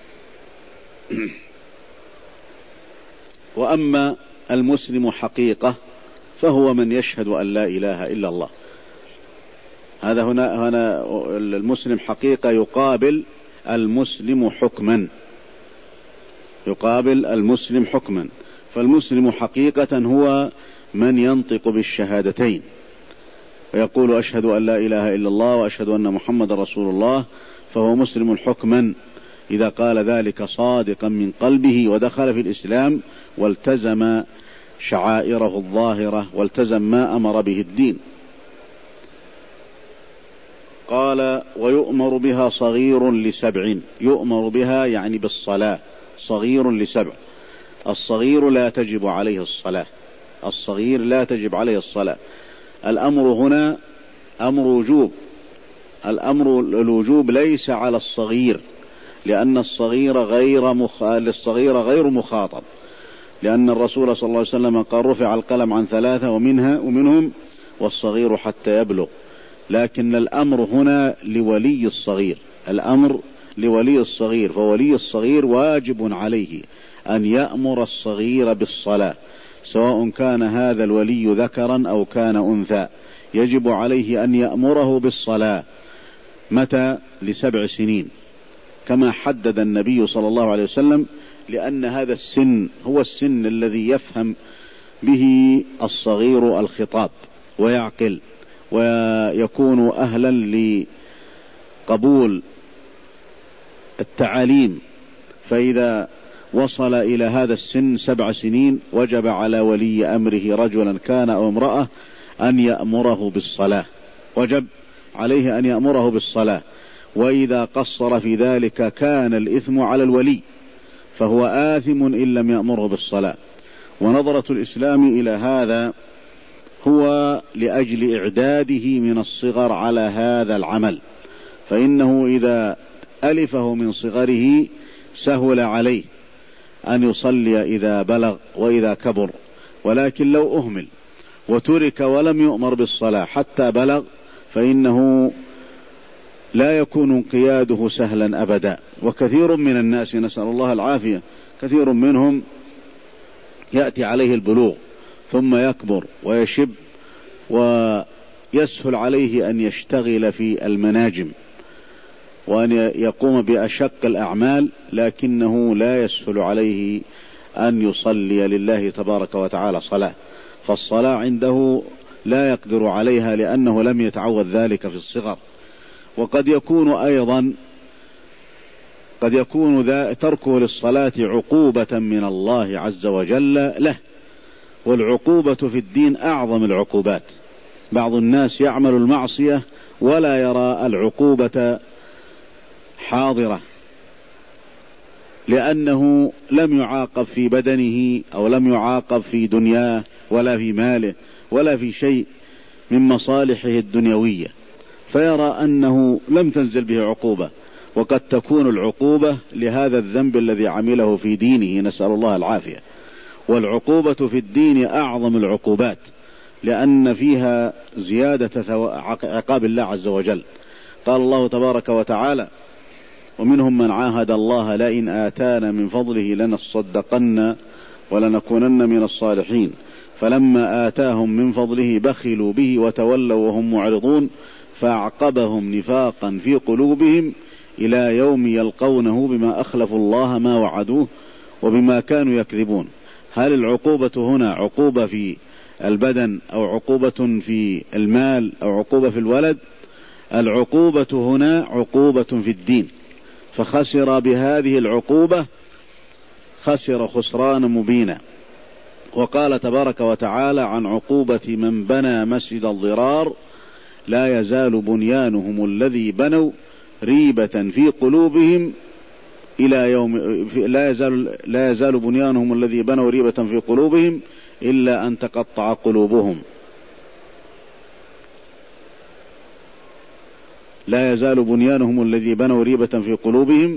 وأما المسلم حقيقة فهو من يشهد أن لا إله إلا الله. هذا هنا, هنا المسلم حقيقة يقابل المسلم حكما، يقابل المسلم حكما. فالمسلم حقيقة هو من ينطق بالشهادتين ويقول: أشهد أن لا إله إلا الله وأشهد أن محمد رسول الله، فهو مسلم حكما إذا قال ذلك صادقا من قلبه ودخل في الإسلام والتزم شعائره الظاهرة والتزم ما أمر به الدين. قال: ويؤمر بها صغير لسبع، يؤمر بها يعني بالصلاة، صغير لسبع. الصغير لا تجب عليه الصلاة، الصغير لا تجب عليه الصلاة. الأمر هنا أمر وجوب، الأمر الوجوب ليس على الصغير، لأن الصغير غير مخ... الصغير غير مخاطب، لأن الرسول صلى الله عليه وسلم قال: رفع القلم عن ثلاثة ومنها ومنهم والصغير حتى يبلغ. لكن الأمر هنا لولي الصغير، الأمر لولي الصغير، فولي الصغير واجب عليه أن يأمر الصغير بالصلاة، سواء كان هذا الولي ذكرا أو كان أنثى، يجب عليه أن يأمره بالصلاة. متى؟ لسبع سنين كما حدد النبي صلى الله عليه وسلم، لأن هذا السن هو السن الذي يفهم به الصغير الخطاب ويعقل ويكون أهلا لقبول التعاليم. فإذا وصل إلى هذا السن سبع سنين وجب على ولي أمره رجلا كان أو امرأة أن يأمره بالصلاة، وجب عليه أن يأمره بالصلاة. وإذا قصر في ذلك كان الإثم على الولي، فهو آثم إن لم يأمره بالصلاة. ونظرة الإسلام إلى هذا هو لأجل إعداده من الصغر على هذا العمل، فإنه إذا ألفه من صغره سهل عليه أن يصلي إذا بلغ وإذا كبر. ولكن لو أهمل وترك ولم يؤمر بالصلاة حتى بلغ فإنه لا يكون انقياده سهلا أبدا. وكثير من الناس، نسأل الله العافية، كثير منهم يأتي عليه البلوغ ثم يكبر ويشب ويسهل عليه أن يشتغل في المناجم وأن يقوم بأشق الأعمال، لكنه لا يسهل عليه أن يصلي لله تبارك وتعالى صلاة، فالصلاة عنده لا يقدر عليها لأنه لم يتعود ذلك في الصغر. وقد يكون أيضا قد يكون تركه للصلاة عقوبة من الله عز وجل له، والعقوبة في الدين أعظم العقوبات. بعض الناس يعمل المعصية ولا يرى العقوبة حاضرة، لأنه لم يعاقب في بدنه أو لم يعاقب في دنياه ولا في ماله ولا في شيء من مصالحه الدنيوية، فيرى أنه لم تنزل به عقوبة، وقد تكون العقوبة لهذا الذنب الذي عمله في دينه، نسأل الله العافية. والعقوبة في الدين أعظم العقوبات، لأن فيها زيادة عقاب الله عز وجل. قال الله تبارك وتعالى: ومنهم من عاهد الله لئن آتانا من فضله لنصدقن ولنكونن من الصالحين فلما آتاهم من فضله بخلوا به وتولوا وهم معرضون فأعقبهم نفاقا في قلوبهم إلى يوم يلقونه بما أخلفوا الله ما وعدوه وبما كانوا يكذبون. هل العقوبة هنا عقوبة في البدن أو عقوبة في المال أو عقوبة في الولد؟ العقوبة هنا عقوبة في الدين، فخسر بهذه العقوبة خسر خسران مبينا. وقال تبارك وتعالى عن عقوبة من بنى مسجد الضرار: لا يزال بنيانهم الذي بنوا ريبة في قلوبهم إلى يوم لا يزال لا يزال بنيانهم الذي بنوا ريبة في قلوبهم إلا أن تقطع قلوبهم. لا يزال بنيانهم الذي بنوا ريبة في قلوبهم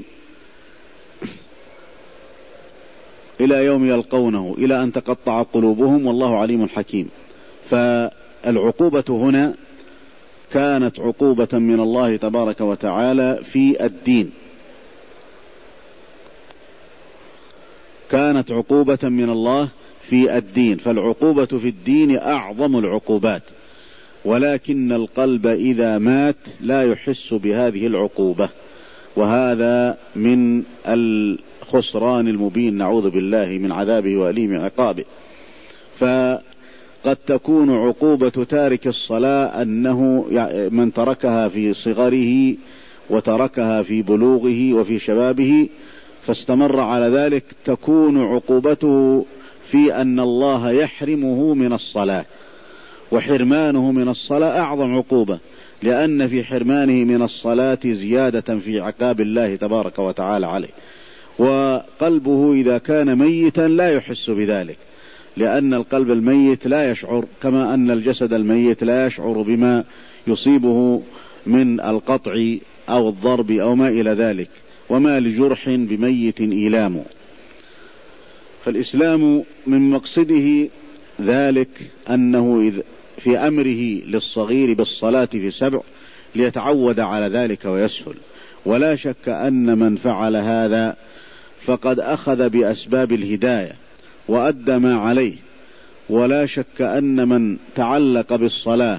إلى يوم يلقونه إلى أن تقطع قلوبهم والله عليم حكيم. فالعقوبة هنا كانت عقوبة من الله تبارك وتعالى في الدين، كانت عقوبة من الله في الدين، فالعقوبة في الدين أعظم العقوبات، ولكن القلب إذا مات لا يحس بهذه العقوبة، وهذا من الخسران المبين، نعوذ بالله من عذابه وأليم عقابه. فقد تكون عقوبة تارك الصلاة أنه من تركها في صغره وتركها في بلوغه وفي شبابه فاستمر على ذلك، تكون عقوبته في أن الله يحرمه من الصلاة، وحرمانه من الصلاة أعظم عقوبة، لأن في حرمانه من الصلاة زيادة في عقاب الله تبارك وتعالى عليه. وقلبه إذا كان ميتا لا يحس بذلك، لأن القلب الميت لا يشعر، كما أن الجسد الميت لا يشعر بما يصيبه من القطع أو الضرب أو ما إلى ذلك، وما لجرح بميت إيلام. فالإسلام من مقصده ذلك أنه في أمره للصغير بالصلاة في سبع ليتعود على ذلك ويسهل. ولا شك أن من فعل هذا فقد أخذ بأسباب الهداية وأدى ما عليه. ولا شك أن من تعلق بالصلاة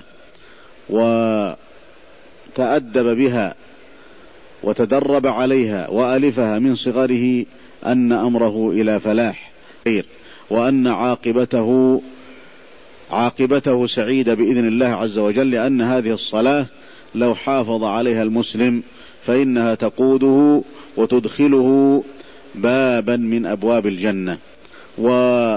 وتأدب بها وتدرب عليها وألفها من صغره أن أمره إلى فلاح خير، وأن عاقبته عاقبته سعيدة بإذن الله عز وجل، لأن هذه الصلاة لو حافظ عليها المسلم فإنها تقوده وتدخله بابا من أبواب الجنة. ومن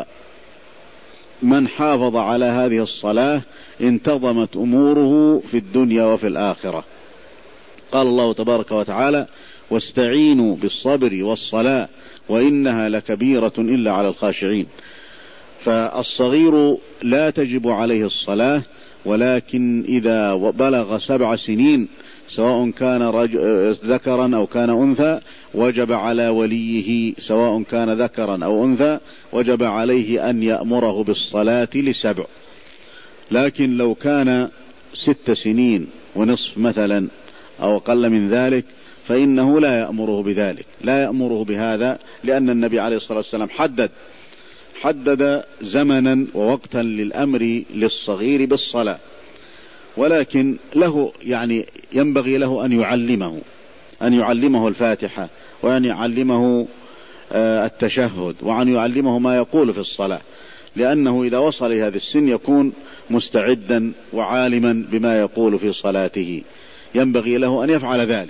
حافظ على هذه الصلاة انتظمت أموره في الدنيا وفي الآخرة. قال الله تبارك وتعالى: واستعينوا بالصبر والصلاة وإنها لكبيرة إلا على الخاشعين. فالصغير لا تجب عليه الصلاة، ولكن إذا بلغ سبع سنين سواء كان ذكرا أو كان أنثى وجب على وليه، سواء كان ذكرا أو أنثى وجب عليه أن يأمره بالصلاة لسبع. لكن لو كان ست سنين ونصف مثلا أو أقل من ذلك فإنه لا يأمره بذلك، لا يأمره بهذا، لأن النبي عليه الصلاة والسلام حدد حدد زمنا ووقتا للأمر للصغير بالصلاة، ولكن له يعني ينبغي له أن يعلمه أن يعلمه الفاتحة، وأن يعلمه التشهد، وأن يعلمه ما يقول في الصلاة، لأنه إذا وصل لهذا السن يكون مستعدا وعالما بما يقول في صلاته، ينبغي له أن يفعل ذلك.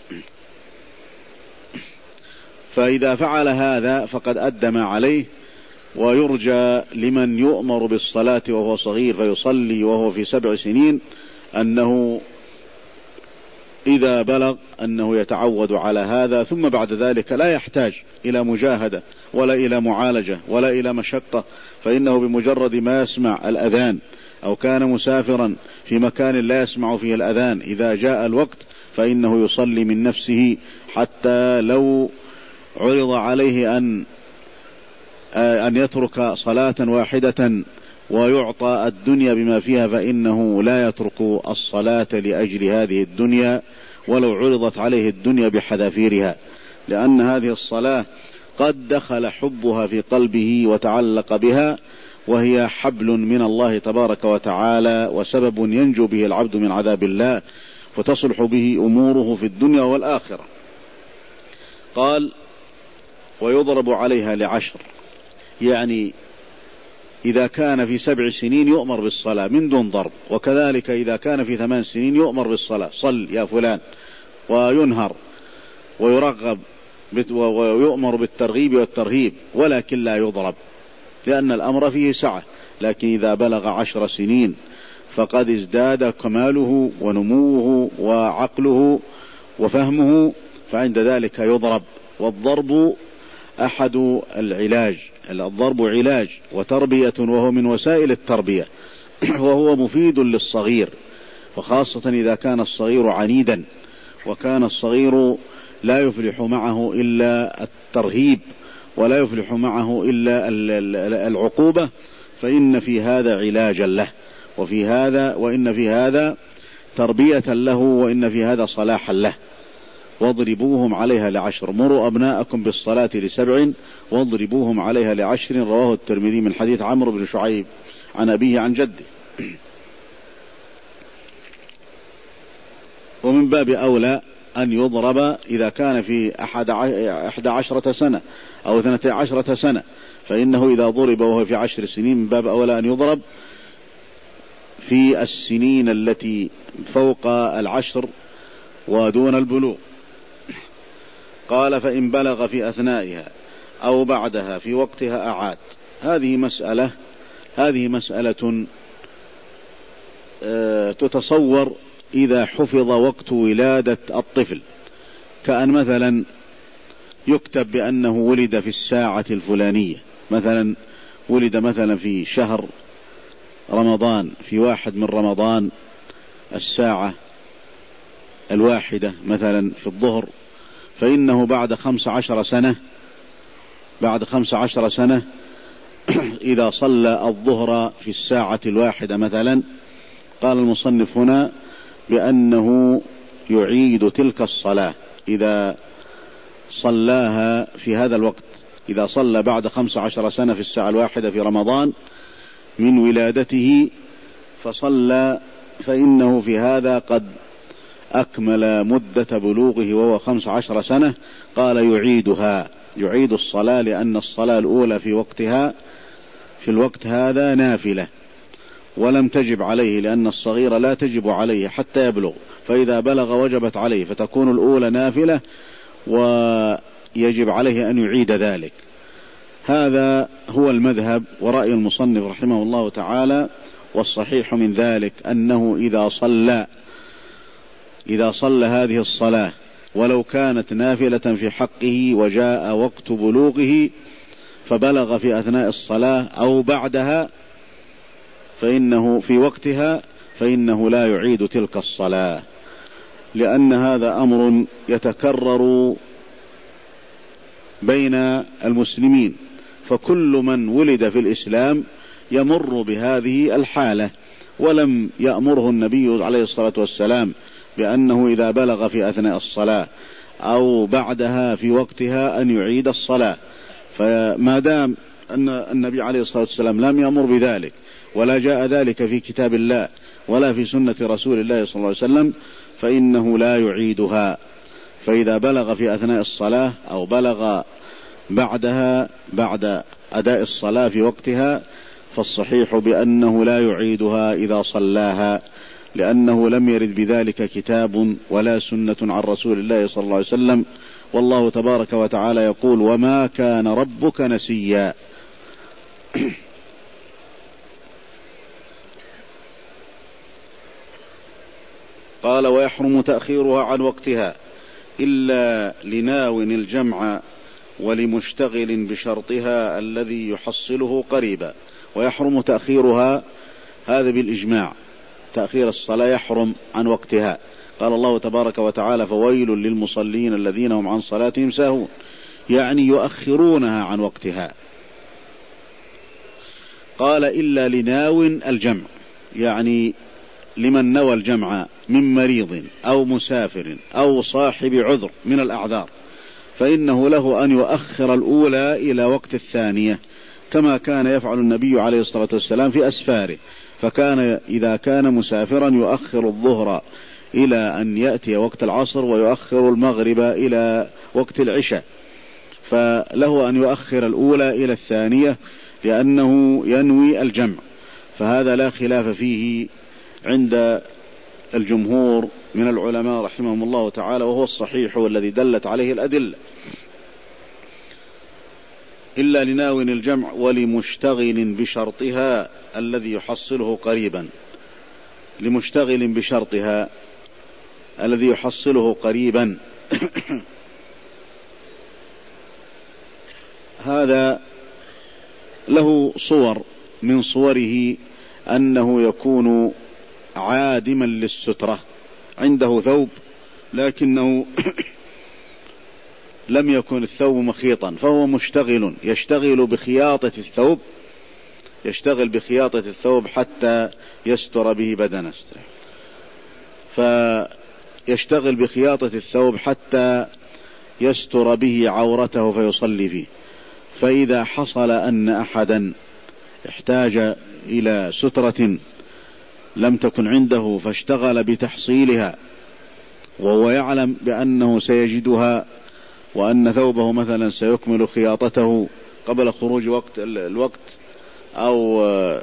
فإذا فعل هذا فقد أدى ما عليه. ويرجى لمن يؤمر بالصلاة وهو صغير فيصلي وهو في سبع سنين أنه إذا بلغ أنه يتعود على هذا، ثم بعد ذلك لا يحتاج إلى مجاهدة ولا إلى معالجة ولا إلى مشقة، فإنه بمجرد ما يسمع الأذان أو كان مسافرا في مكان لا يسمع فيه الأذان، إذا جاء الوقت فإنه يصلي من نفسه، حتى لو عرض عليه أن أن يترك صلاة واحدة ويعطى الدنيا بما فيها فإنه لا يترك الصلاة لأجل هذه الدنيا ولو عرضت عليه الدنيا بحذافيرها، لأن هذه الصلاة قد دخل حبها في قلبه وتعلق بها، وهي حبل من الله تبارك وتعالى وسبب ينجو به العبد من عذاب الله، فتصلح به أموره في الدنيا والآخرة. قال ويضرب عليها لعشر، يعني إذا كان في سبع سنين يؤمر بالصلاة من دون ضرب، وكذلك إذا كان في ثمان سنين يؤمر بالصلاة، صل يا فلان، وينهر ويرغب ويؤمر بالترغيب والترهيب، ولكن لا يضرب لأن الأمر فيه سعة. لكن إذا بلغ عشر سنين فقد ازداد كماله ونموه وعقله وفهمه، فعند ذلك يضرب. والضرب أحد العلاج، الضرب علاج وتربية، وهو من وسائل التربية، وهو مفيد للصغير، وخاصة إذا كان الصغير عنيدا، وكان الصغير لا يفلح معه إلا الترهيب ولا يفلح معه إلا العقوبة، فإن في هذا علاجا له، وفي هذا وإن في هذا تربية له، وإن في هذا صلاحا له. واضربوهم عليها لعشر، مروا أبناءكم بالصلاة لسبع واضربوهم عليها لعشر. رواه الترمذي من حديث عمرو بن شعيب عن أبيه عن جده. ومن باب أولى أن يضرب إذا كان في أحد أحد عشرة سنة أو اثنتي عشرة سنة، فإنه إذا ضرب وهو في عشر سنين من باب أولى أن يضرب في السنين التي فوق العشر ودون البلوغ. قال فإن بلغ في أثنائها أو بعدها في وقتها أعاد. هذه مسألة هذه مسألة تتصور إذا حفظ وقت ولادة الطفل، كأن مثلا يكتب بأنه ولد في الساعة الفلانية، مثلا ولد مثلا في شهر رمضان في واحد من رمضان الساعة الواحدة مثلا في الظهر، فإنه بعد خمس عشر سنة بعد خمس عشر سنة إذا صلى الظهر في الساعة الواحدة مثلا، قال المصنف هنا بأنه يعيد تلك الصلاة إذا صلاها في هذا الوقت. إذا صلى بعد خمس عشر سنة في الساعة الواحدة في رمضان من ولادته فصلى، فإنه في هذا قد أكمل مدة بلوغه وهو خمس عشر سنة. قال يعيدها، يعيد الصلاة، لأن الصلاة الأولى في وقتها في الوقت هذا نافلة ولم تجب عليه، لأن الصغير لا تجب عليه حتى يبلغ، فإذا بلغ وجبت عليه، فتكون الأولى نافلة ويجب عليه أن يعيد ذلك. هذا هو المذهب ورأي المصنف رحمه الله تعالى. والصحيح من ذلك أنه إذا صلى إذا صلى هذه الصلاة ولو كانت نافلة في حقه وجاء وقت بلوغه فبلغ في أثناء الصلاة أو بعدها فإنه في وقتها فإنه لا يعيد تلك الصلاة، لأن هذا أمر يتكرر بين المسلمين، فكل من ولد في الإسلام يمر بهذه الحالة، ولم يأمره النبي عليه الصلاة والسلام بأنه إذا بلغ في أثناء الصلاة أو بعدها في وقتها أن يعيد الصلاة. فما دام أن النبي عليه الصلاة والسلام لم يأمر بذلك ولا جاء ذلك في كتاب الله ولا في سنة رسول الله صلى الله عليه وسلم، فإنه لا يعيدها. فإذا بلغ في أثناء الصلاة أو بلغ بعدها بعد أداء الصلاة في وقتها فالصحيح بأنه لا يعيدها إذا صلاها، لأنه لم يرد بذلك كتاب ولا سنة عن رسول الله صلى الله عليه وسلم. والله تبارك وتعالى يقول: وما كان ربك نسيا. قال: ويحرم تأخيرها عن وقتها إلا لناو الجمع ولمشتغل بشرطها الذي يحصله قريبا. ويحرم تأخيرها، هذا بالإجماع، تأخير الصلاة يحرم عن وقتها. قال الله تبارك وتعالى: فويل للمصلين الذين هم عن صلاتهم ساهون، يعني يؤخرونها عن وقتها. قال: إلا لناو الجمع، يعني لمن نوى الجمع من مريض أو مسافر أو صاحب عذر من الأعذار، فإنه له أن يؤخر الأولى إلى وقت الثانية، كما كان يفعل النبي عليه الصلاة والسلام في أسفاره، فكان إذا كان مسافرا يؤخر الظهر إلى أن يأتي وقت العصر، ويؤخر المغرب إلى وقت العشاء، فله أن يؤخر الأولى إلى الثانية لأنه ينوي الجمع. فهذا لا خلاف فيه عند الجمهور من العلماء رحمهم الله تعالى، وهو الصحيح والذي دلت عليه الأدلة. إلا لناو الجمع ولمشتغل بشرطها الذي يحصله قريبا. لمشتغل بشرطها الذي يحصله قريبا هذا له صور، من صوره أنه يكون عادما للسترة، عنده ثوب لكنه لم يكن الثوب مخيطا، فهو مشتغل، يشتغل بخياطة الثوب، يشتغل بخياطة الثوب حتى يستر به بدنه، فيشتغل بخياطة الثوب حتى يستر به عورته فيصلي فيه. فإذا حصل أن أحدا احتاج إلى سترة لم تكن عنده فاشتغل بتحصيلها، وهو يعلم بأنه سيجدها، وأن ثوبه مثلا سيكمل خياطته قبل خروج وقت الوقت، أو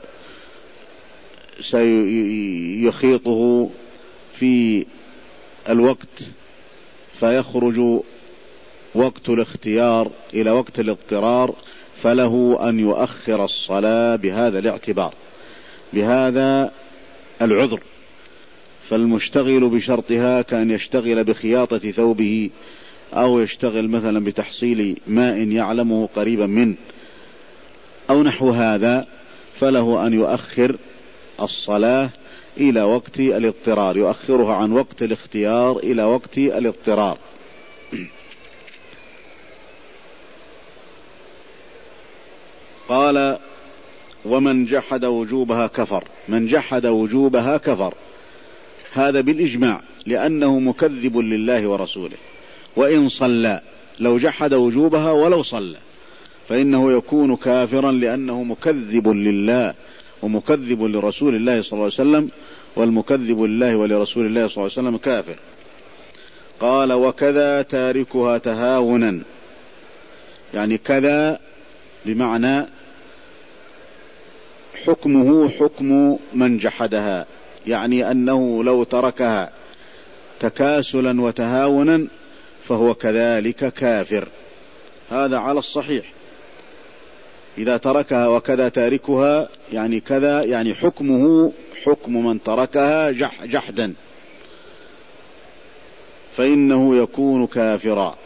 سيخيطه في الوقت فيخرج وقت الاختيار إلى وقت الاضطرار، فله أن يؤخر الصلاة بهذا الاعتبار، بهذا العذر. فالمشتغل بشرطها كان يشتغل بخياطة ثوبه، أو يشتغل مثلا بتحصيل ماء يعلمه قريبا منه أو نحو هذا، فله أن يؤخر الصلاة إلى وقت الاضطرار، يؤخرها عن وقت الاختيار إلى وقت الاضطرار. قال: ومن جحد وجوبها كفر. من جحد وجوبها كفر، هذا بالإجماع، لأنه مكذب لله ورسوله، وإن صلى لو جحد وجوبها ولو صلى فإنه يكون كافرا، لأنه مكذب لله ومكذب لرسول الله صلى الله عليه وسلم، والمكذب لله ولرسول الله صلى الله عليه وسلم كافر. قال: وكذا تاركها تهاونا، يعني كذا بمعنى حكمه حكم من جحدها، يعني أنه لو تركها تكاسلا وتهاونا فهو كذلك كافر، هذا على الصحيح. إذا تركها وكذا تاركها، يعني كذا يعني حكمه حكم من تركها جح جحدا، فإنه يكون كافرا.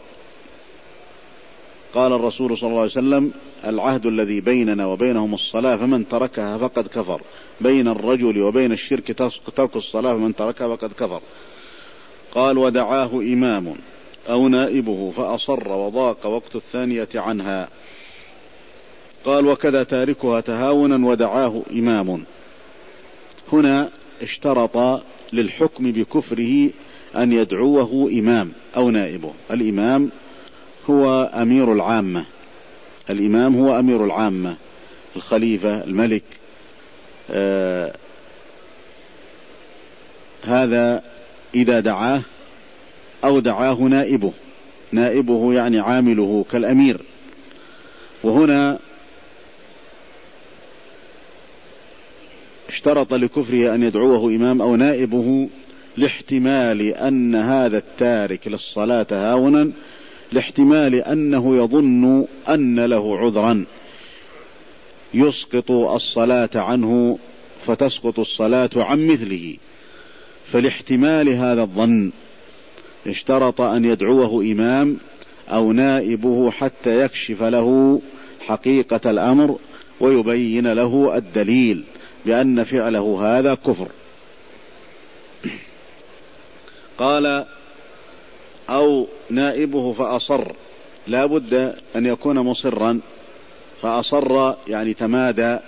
قال الرسول صلى الله عليه وسلم: العهد الذي بيننا وبينهم الصلاة فمن تركها فقد كفر. بين الرجل وبين الشرك ترك الصلاة فمن تركها فقد كفر. قال: ودعاه إمام أو نائبه فأصر وضاق وقت الثانية عنها. قال: وكذا تاركها تهاونا ودعاه إمام. هنا اشترط للحكم بكفره أن يدعوه إمام أو نائبه. الإمام هو أمير العامة، الإمام هو أمير العامة، الخليفة، الملك. آه هذا إذا دعاه أو دعاه نائبه، نائبه يعني عامله كالأمير. وهنا اشترط لكفره أن يدعوه إمام أو نائبه لاحتمال أن هذا التارك للصلاة هاونا، لاحتمال أنه يظن أن له عذرا يسقط الصلاة عنه فتسقط الصلاة عن مثله. فلاحتمال هذا الظن اشترط أن يدعوه إمام أو نائبه حتى يكشف له حقيقة الأمر ويبين له الدليل بأن فعله هذا كفر. قال أو نائبه فأصر، لا بد أن يكون مصرا، فأصر يعني تمادى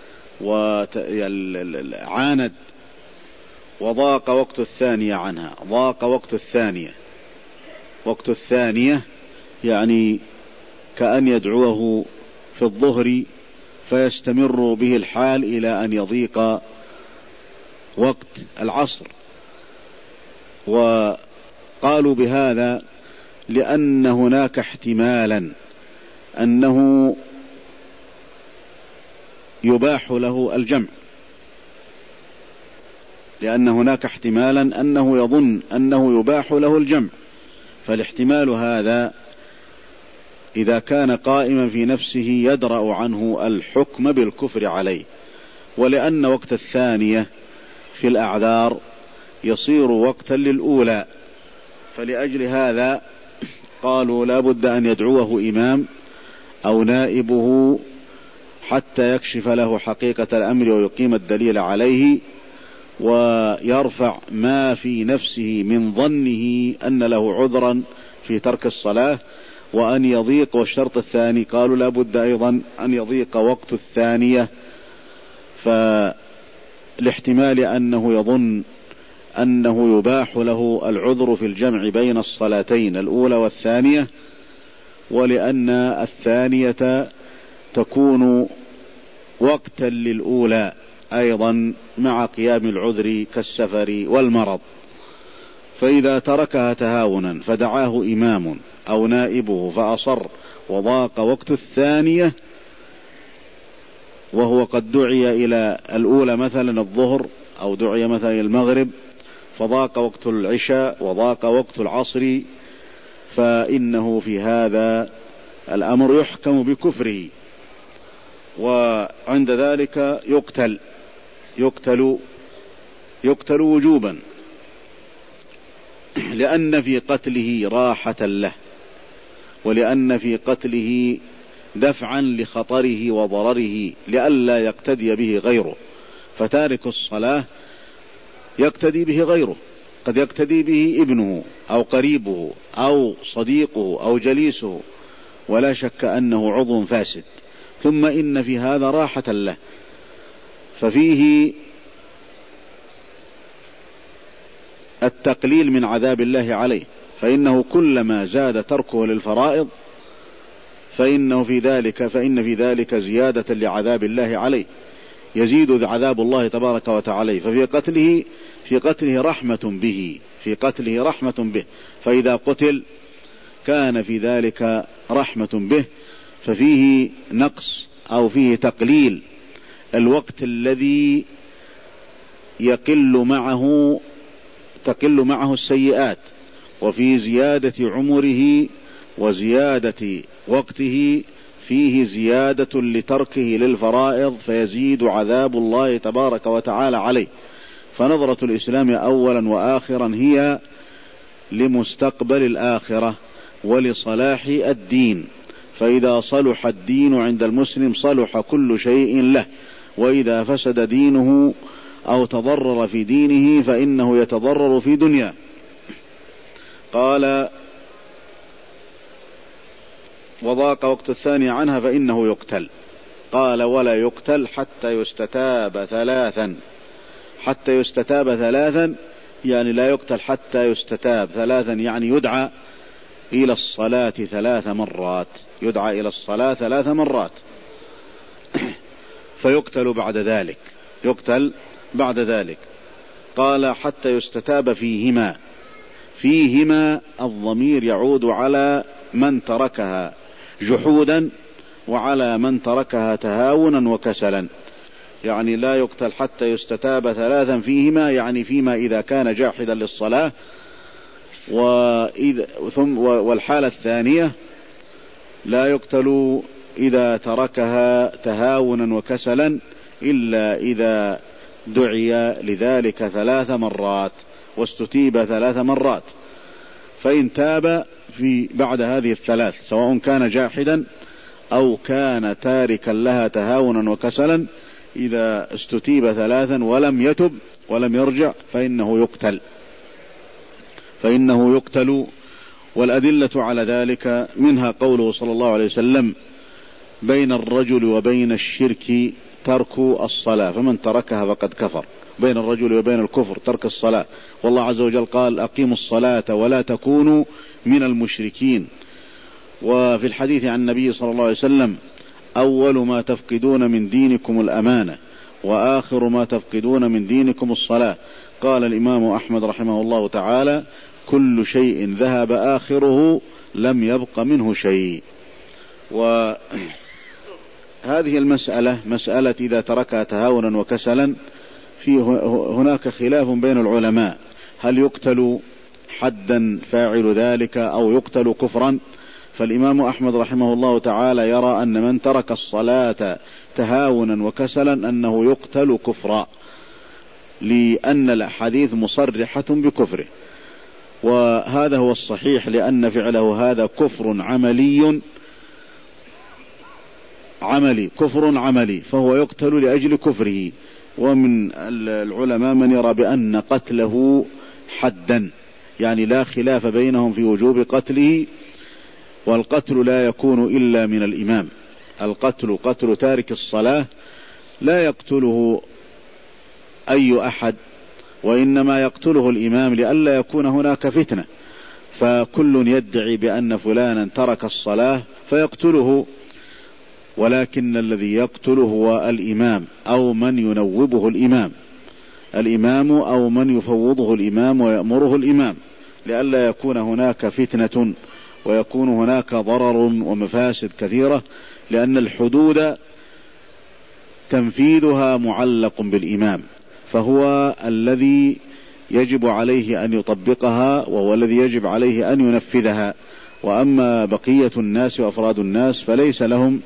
وعاند، وضاق وقت الثانية عنها. ضاق وقت الثانية، وقت الثانية يعني كأن يدعوه في الظهر فيستمر به الحال إلى أن يضيق وقت العصر. وقالوا بهذا لأن هناك احتمالا أنه يباح له الجمع، لأن هناك احتمالا أنه يظن أنه يباح له الجمع، فالاحتمال هذا إذا كان قائما في نفسه يدرأ عنه الحكم بالكفر عليه. ولأن وقت الثانية في الأعذار يصير وقتا للأولى، فلأجل هذا قالوا لا بد أن يدعوه إمام أو نائبه حتى يكشف له حقيقة الأمر ويقيم الدليل عليه، ويرفع ما في نفسه من ظنه أن له عذرا في ترك الصلاة، وأن يضيق. والشرط الثاني قالوا لا بد أيضا أن يضيق وقت الثانية، فالاحتمال أنه يظن أنه يباح له العذر في الجمع بين الصلاتين الأولى والثانية، ولأن الثانية تكون وقتا للأولى أيضا مع قيام العذر كالسفر والمرض. فإذا تركها تهاونا فدعاه إمام أو نائبه فأصر وضاق وقت الثانية، وهو قد دعي إلى الأولى مثلا الظهر، أو دعي مثلا إلى المغرب، فضاق وقت العشاء وضاق وقت العصر، فإنه في هذا الأمر يحكم بكفره، وعند ذلك يقتل يقتل يقتل وجوبا، لأن في قتله راحة له، ولأن في قتله دفعا لخطره وضرره لئلا يقتدي به غيره. فتارك الصلاة يقتدي به غيره، قد يقتدي به ابنه أو قريبه أو صديقه أو جليسه، ولا شك أنه عضو فاسد. ثم إن في هذا راحة له، ففيه التقليل من عذاب الله عليه، فإنه كلما زاد تركه للفرائض فإنه في ذلك فإن في ذلك زيادة لعذاب الله عليه، يزيد عذاب الله تبارك وتعالى. ففي قتله في قتله رحمة به في قتله رحمة به فإذا قتل كان في ذلك رحمة به، ففيه نقص أو فيه تقليل الوقت الذي يقل معه تقل معه السيئات، وفي زيادة عمره وزيادة وقته فيه زيادة لتركه للفرائض، فيزيد عذاب الله تبارك وتعالى عليه. فنظرة الإسلام أولا وآخرا هي لمستقبل الآخرة ولصلاح الدين، فإذا صلح الدين عند المسلم صلح كل شيء له، وإذا فسد دينه أو تضرر في دينه فإنه يتضرر في دنياه. قال وضاق وقت الثاني عنها فإنه يقتل. قال ولا يقتل حتى يستتاب ثلاثا. حتى يستتاب ثلاثا يعني لا يقتل حتى يستتاب ثلاثا، يعني يدعى إلى الصلاة ثلاث مرات يدعى إلى الصلاة ثلاث مرات فيقتل بعد ذلك يقتل بعد ذلك. قال حتى يستتاب فيهما فيهما الضمير يعود على من تركها جحودا وعلى من تركها تهاونا وكسلا. يعني لا يقتل حتى يستتاب ثلاثا فيهما، يعني فيما إذا كان جاحدا للصلاة. وإذا ثم والحالة الثانية لا يقتل إذا تركها تهاونا وكسلا إلا إذا دعي لذلك ثلاث مرات واستتيب ثلاث مرات. فإن تاب في بعد هذه الثلاث سواء كان جاحدا أو كان تاركا لها تهاونا وكسلا، إذا استتيب ثلاثا ولم يتب ولم يرجع فإنه يقتل فإنه يقتل والأدلة على ذلك منها قوله صلى الله عليه وسلم: بين الرجل وبين الشرك ترك الصلاة، فمن تركها فقد كفر. بين الرجل وبين الكفر ترك الصلاة، والله عز وجل قال: أقيموا الصلاة ولا تكونوا من المشركين. وفي الحديث عن النبي صلى الله عليه وسلم: أول ما تفقدون من دينكم الأمانة، وآخر ما تفقدون من دينكم الصلاة. قال الإمام أحمد رحمه الله تعالى: كل شيء ذهب آخره لم يبق منه شيء. وهذه المسألة مسألة إذا تركها تهاونا وكسلا في هناك خلاف بين العلماء: هل يقتل حدا فاعل ذلك أو يقتل كفرا؟ فالإمام أحمد رحمه الله تعالى يرى أن من ترك الصلاة تهاونا وكسلا أنه يقتل كفرا، لأن الحديث مصرحة بكفره، وهذا هو الصحيح، لأن فعله هذا كفر عملي عملي كفر عملي فهو يقتل لأجل كفره. ومن العلماء من يرى بأن قتله حدا، يعني لا خلاف بينهم في وجوب قتله، والقتل لا يكون إلا من الإمام. القتل قتل تارك الصلاة لا يقتله أي أحد، وإنما يقتله الإمام لئلا يكون هناك فتنة، فكل يدعي بأن فلانا ترك الصلاة فيقتله، ولكن الذي يقتله هو الإمام أو من ينوبه الإمام الإمام أو من يفوضه الإمام ويأمره الإمام، لئلا يكون هناك فتنة ويكون هناك ضرر ومفاسد كثيرة، لأن الحدود تنفيذها معلق بالإمام، فهو الذي يجب عليه أن يطبقها وهو الذي يجب عليه أن ينفذها. وأما بقية الناس وأفراد الناس فليس لهم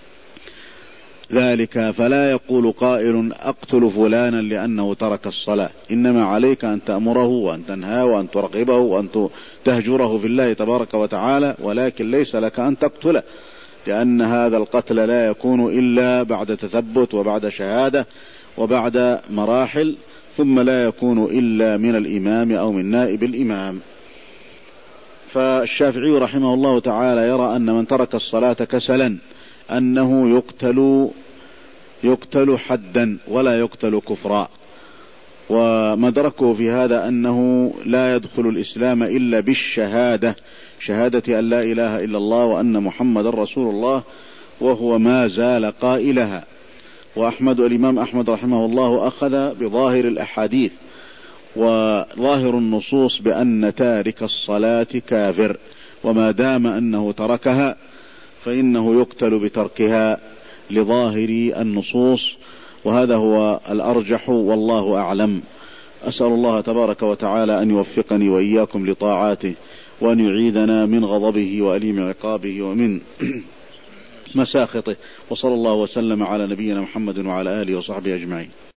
ذلك. فلا يقول قائل: أقتل فلانا لأنه ترك الصلاة، إنما عليك أن تأمره وأن تنهاه وأن ترغبه وأن تهجره في الله تبارك وتعالى، ولكن ليس لك أن تقتله، لأن هذا القتل لا يكون إلا بعد تثبت وبعد شهادة وبعد مراحل، ثم لا يكون إلا من الإمام أو من نائب الإمام. فالشافعي رحمه الله تعالى يرى أن من ترك الصلاة كسلا أنه يقتل يقتل حدا ولا يقتل كفرا. ومدركه في هذا أنه لا يدخل الإسلام إلا بالشهادة، شهادة أن لا إله إلا الله وأن محمد رسول الله، وهو ما زال قائلها. وأحمد الإمام أحمد رحمه الله أخذ بظاهر الأحاديث وظاهر النصوص بأن تارك الصلاة كافر، وما دام أنه تركها فإنه يقتل بتركها لظاهر النصوص، وهذا هو الأرجح والله أعلم. أسأل الله تبارك وتعالى أن يوفقني وإياكم لطاعاته، وأن يعيدنا من غضبه وأليم عقابه ومن مساخطه، وصلى الله وسلم على نبينا محمد وعلى آله وصحبه أجمعين.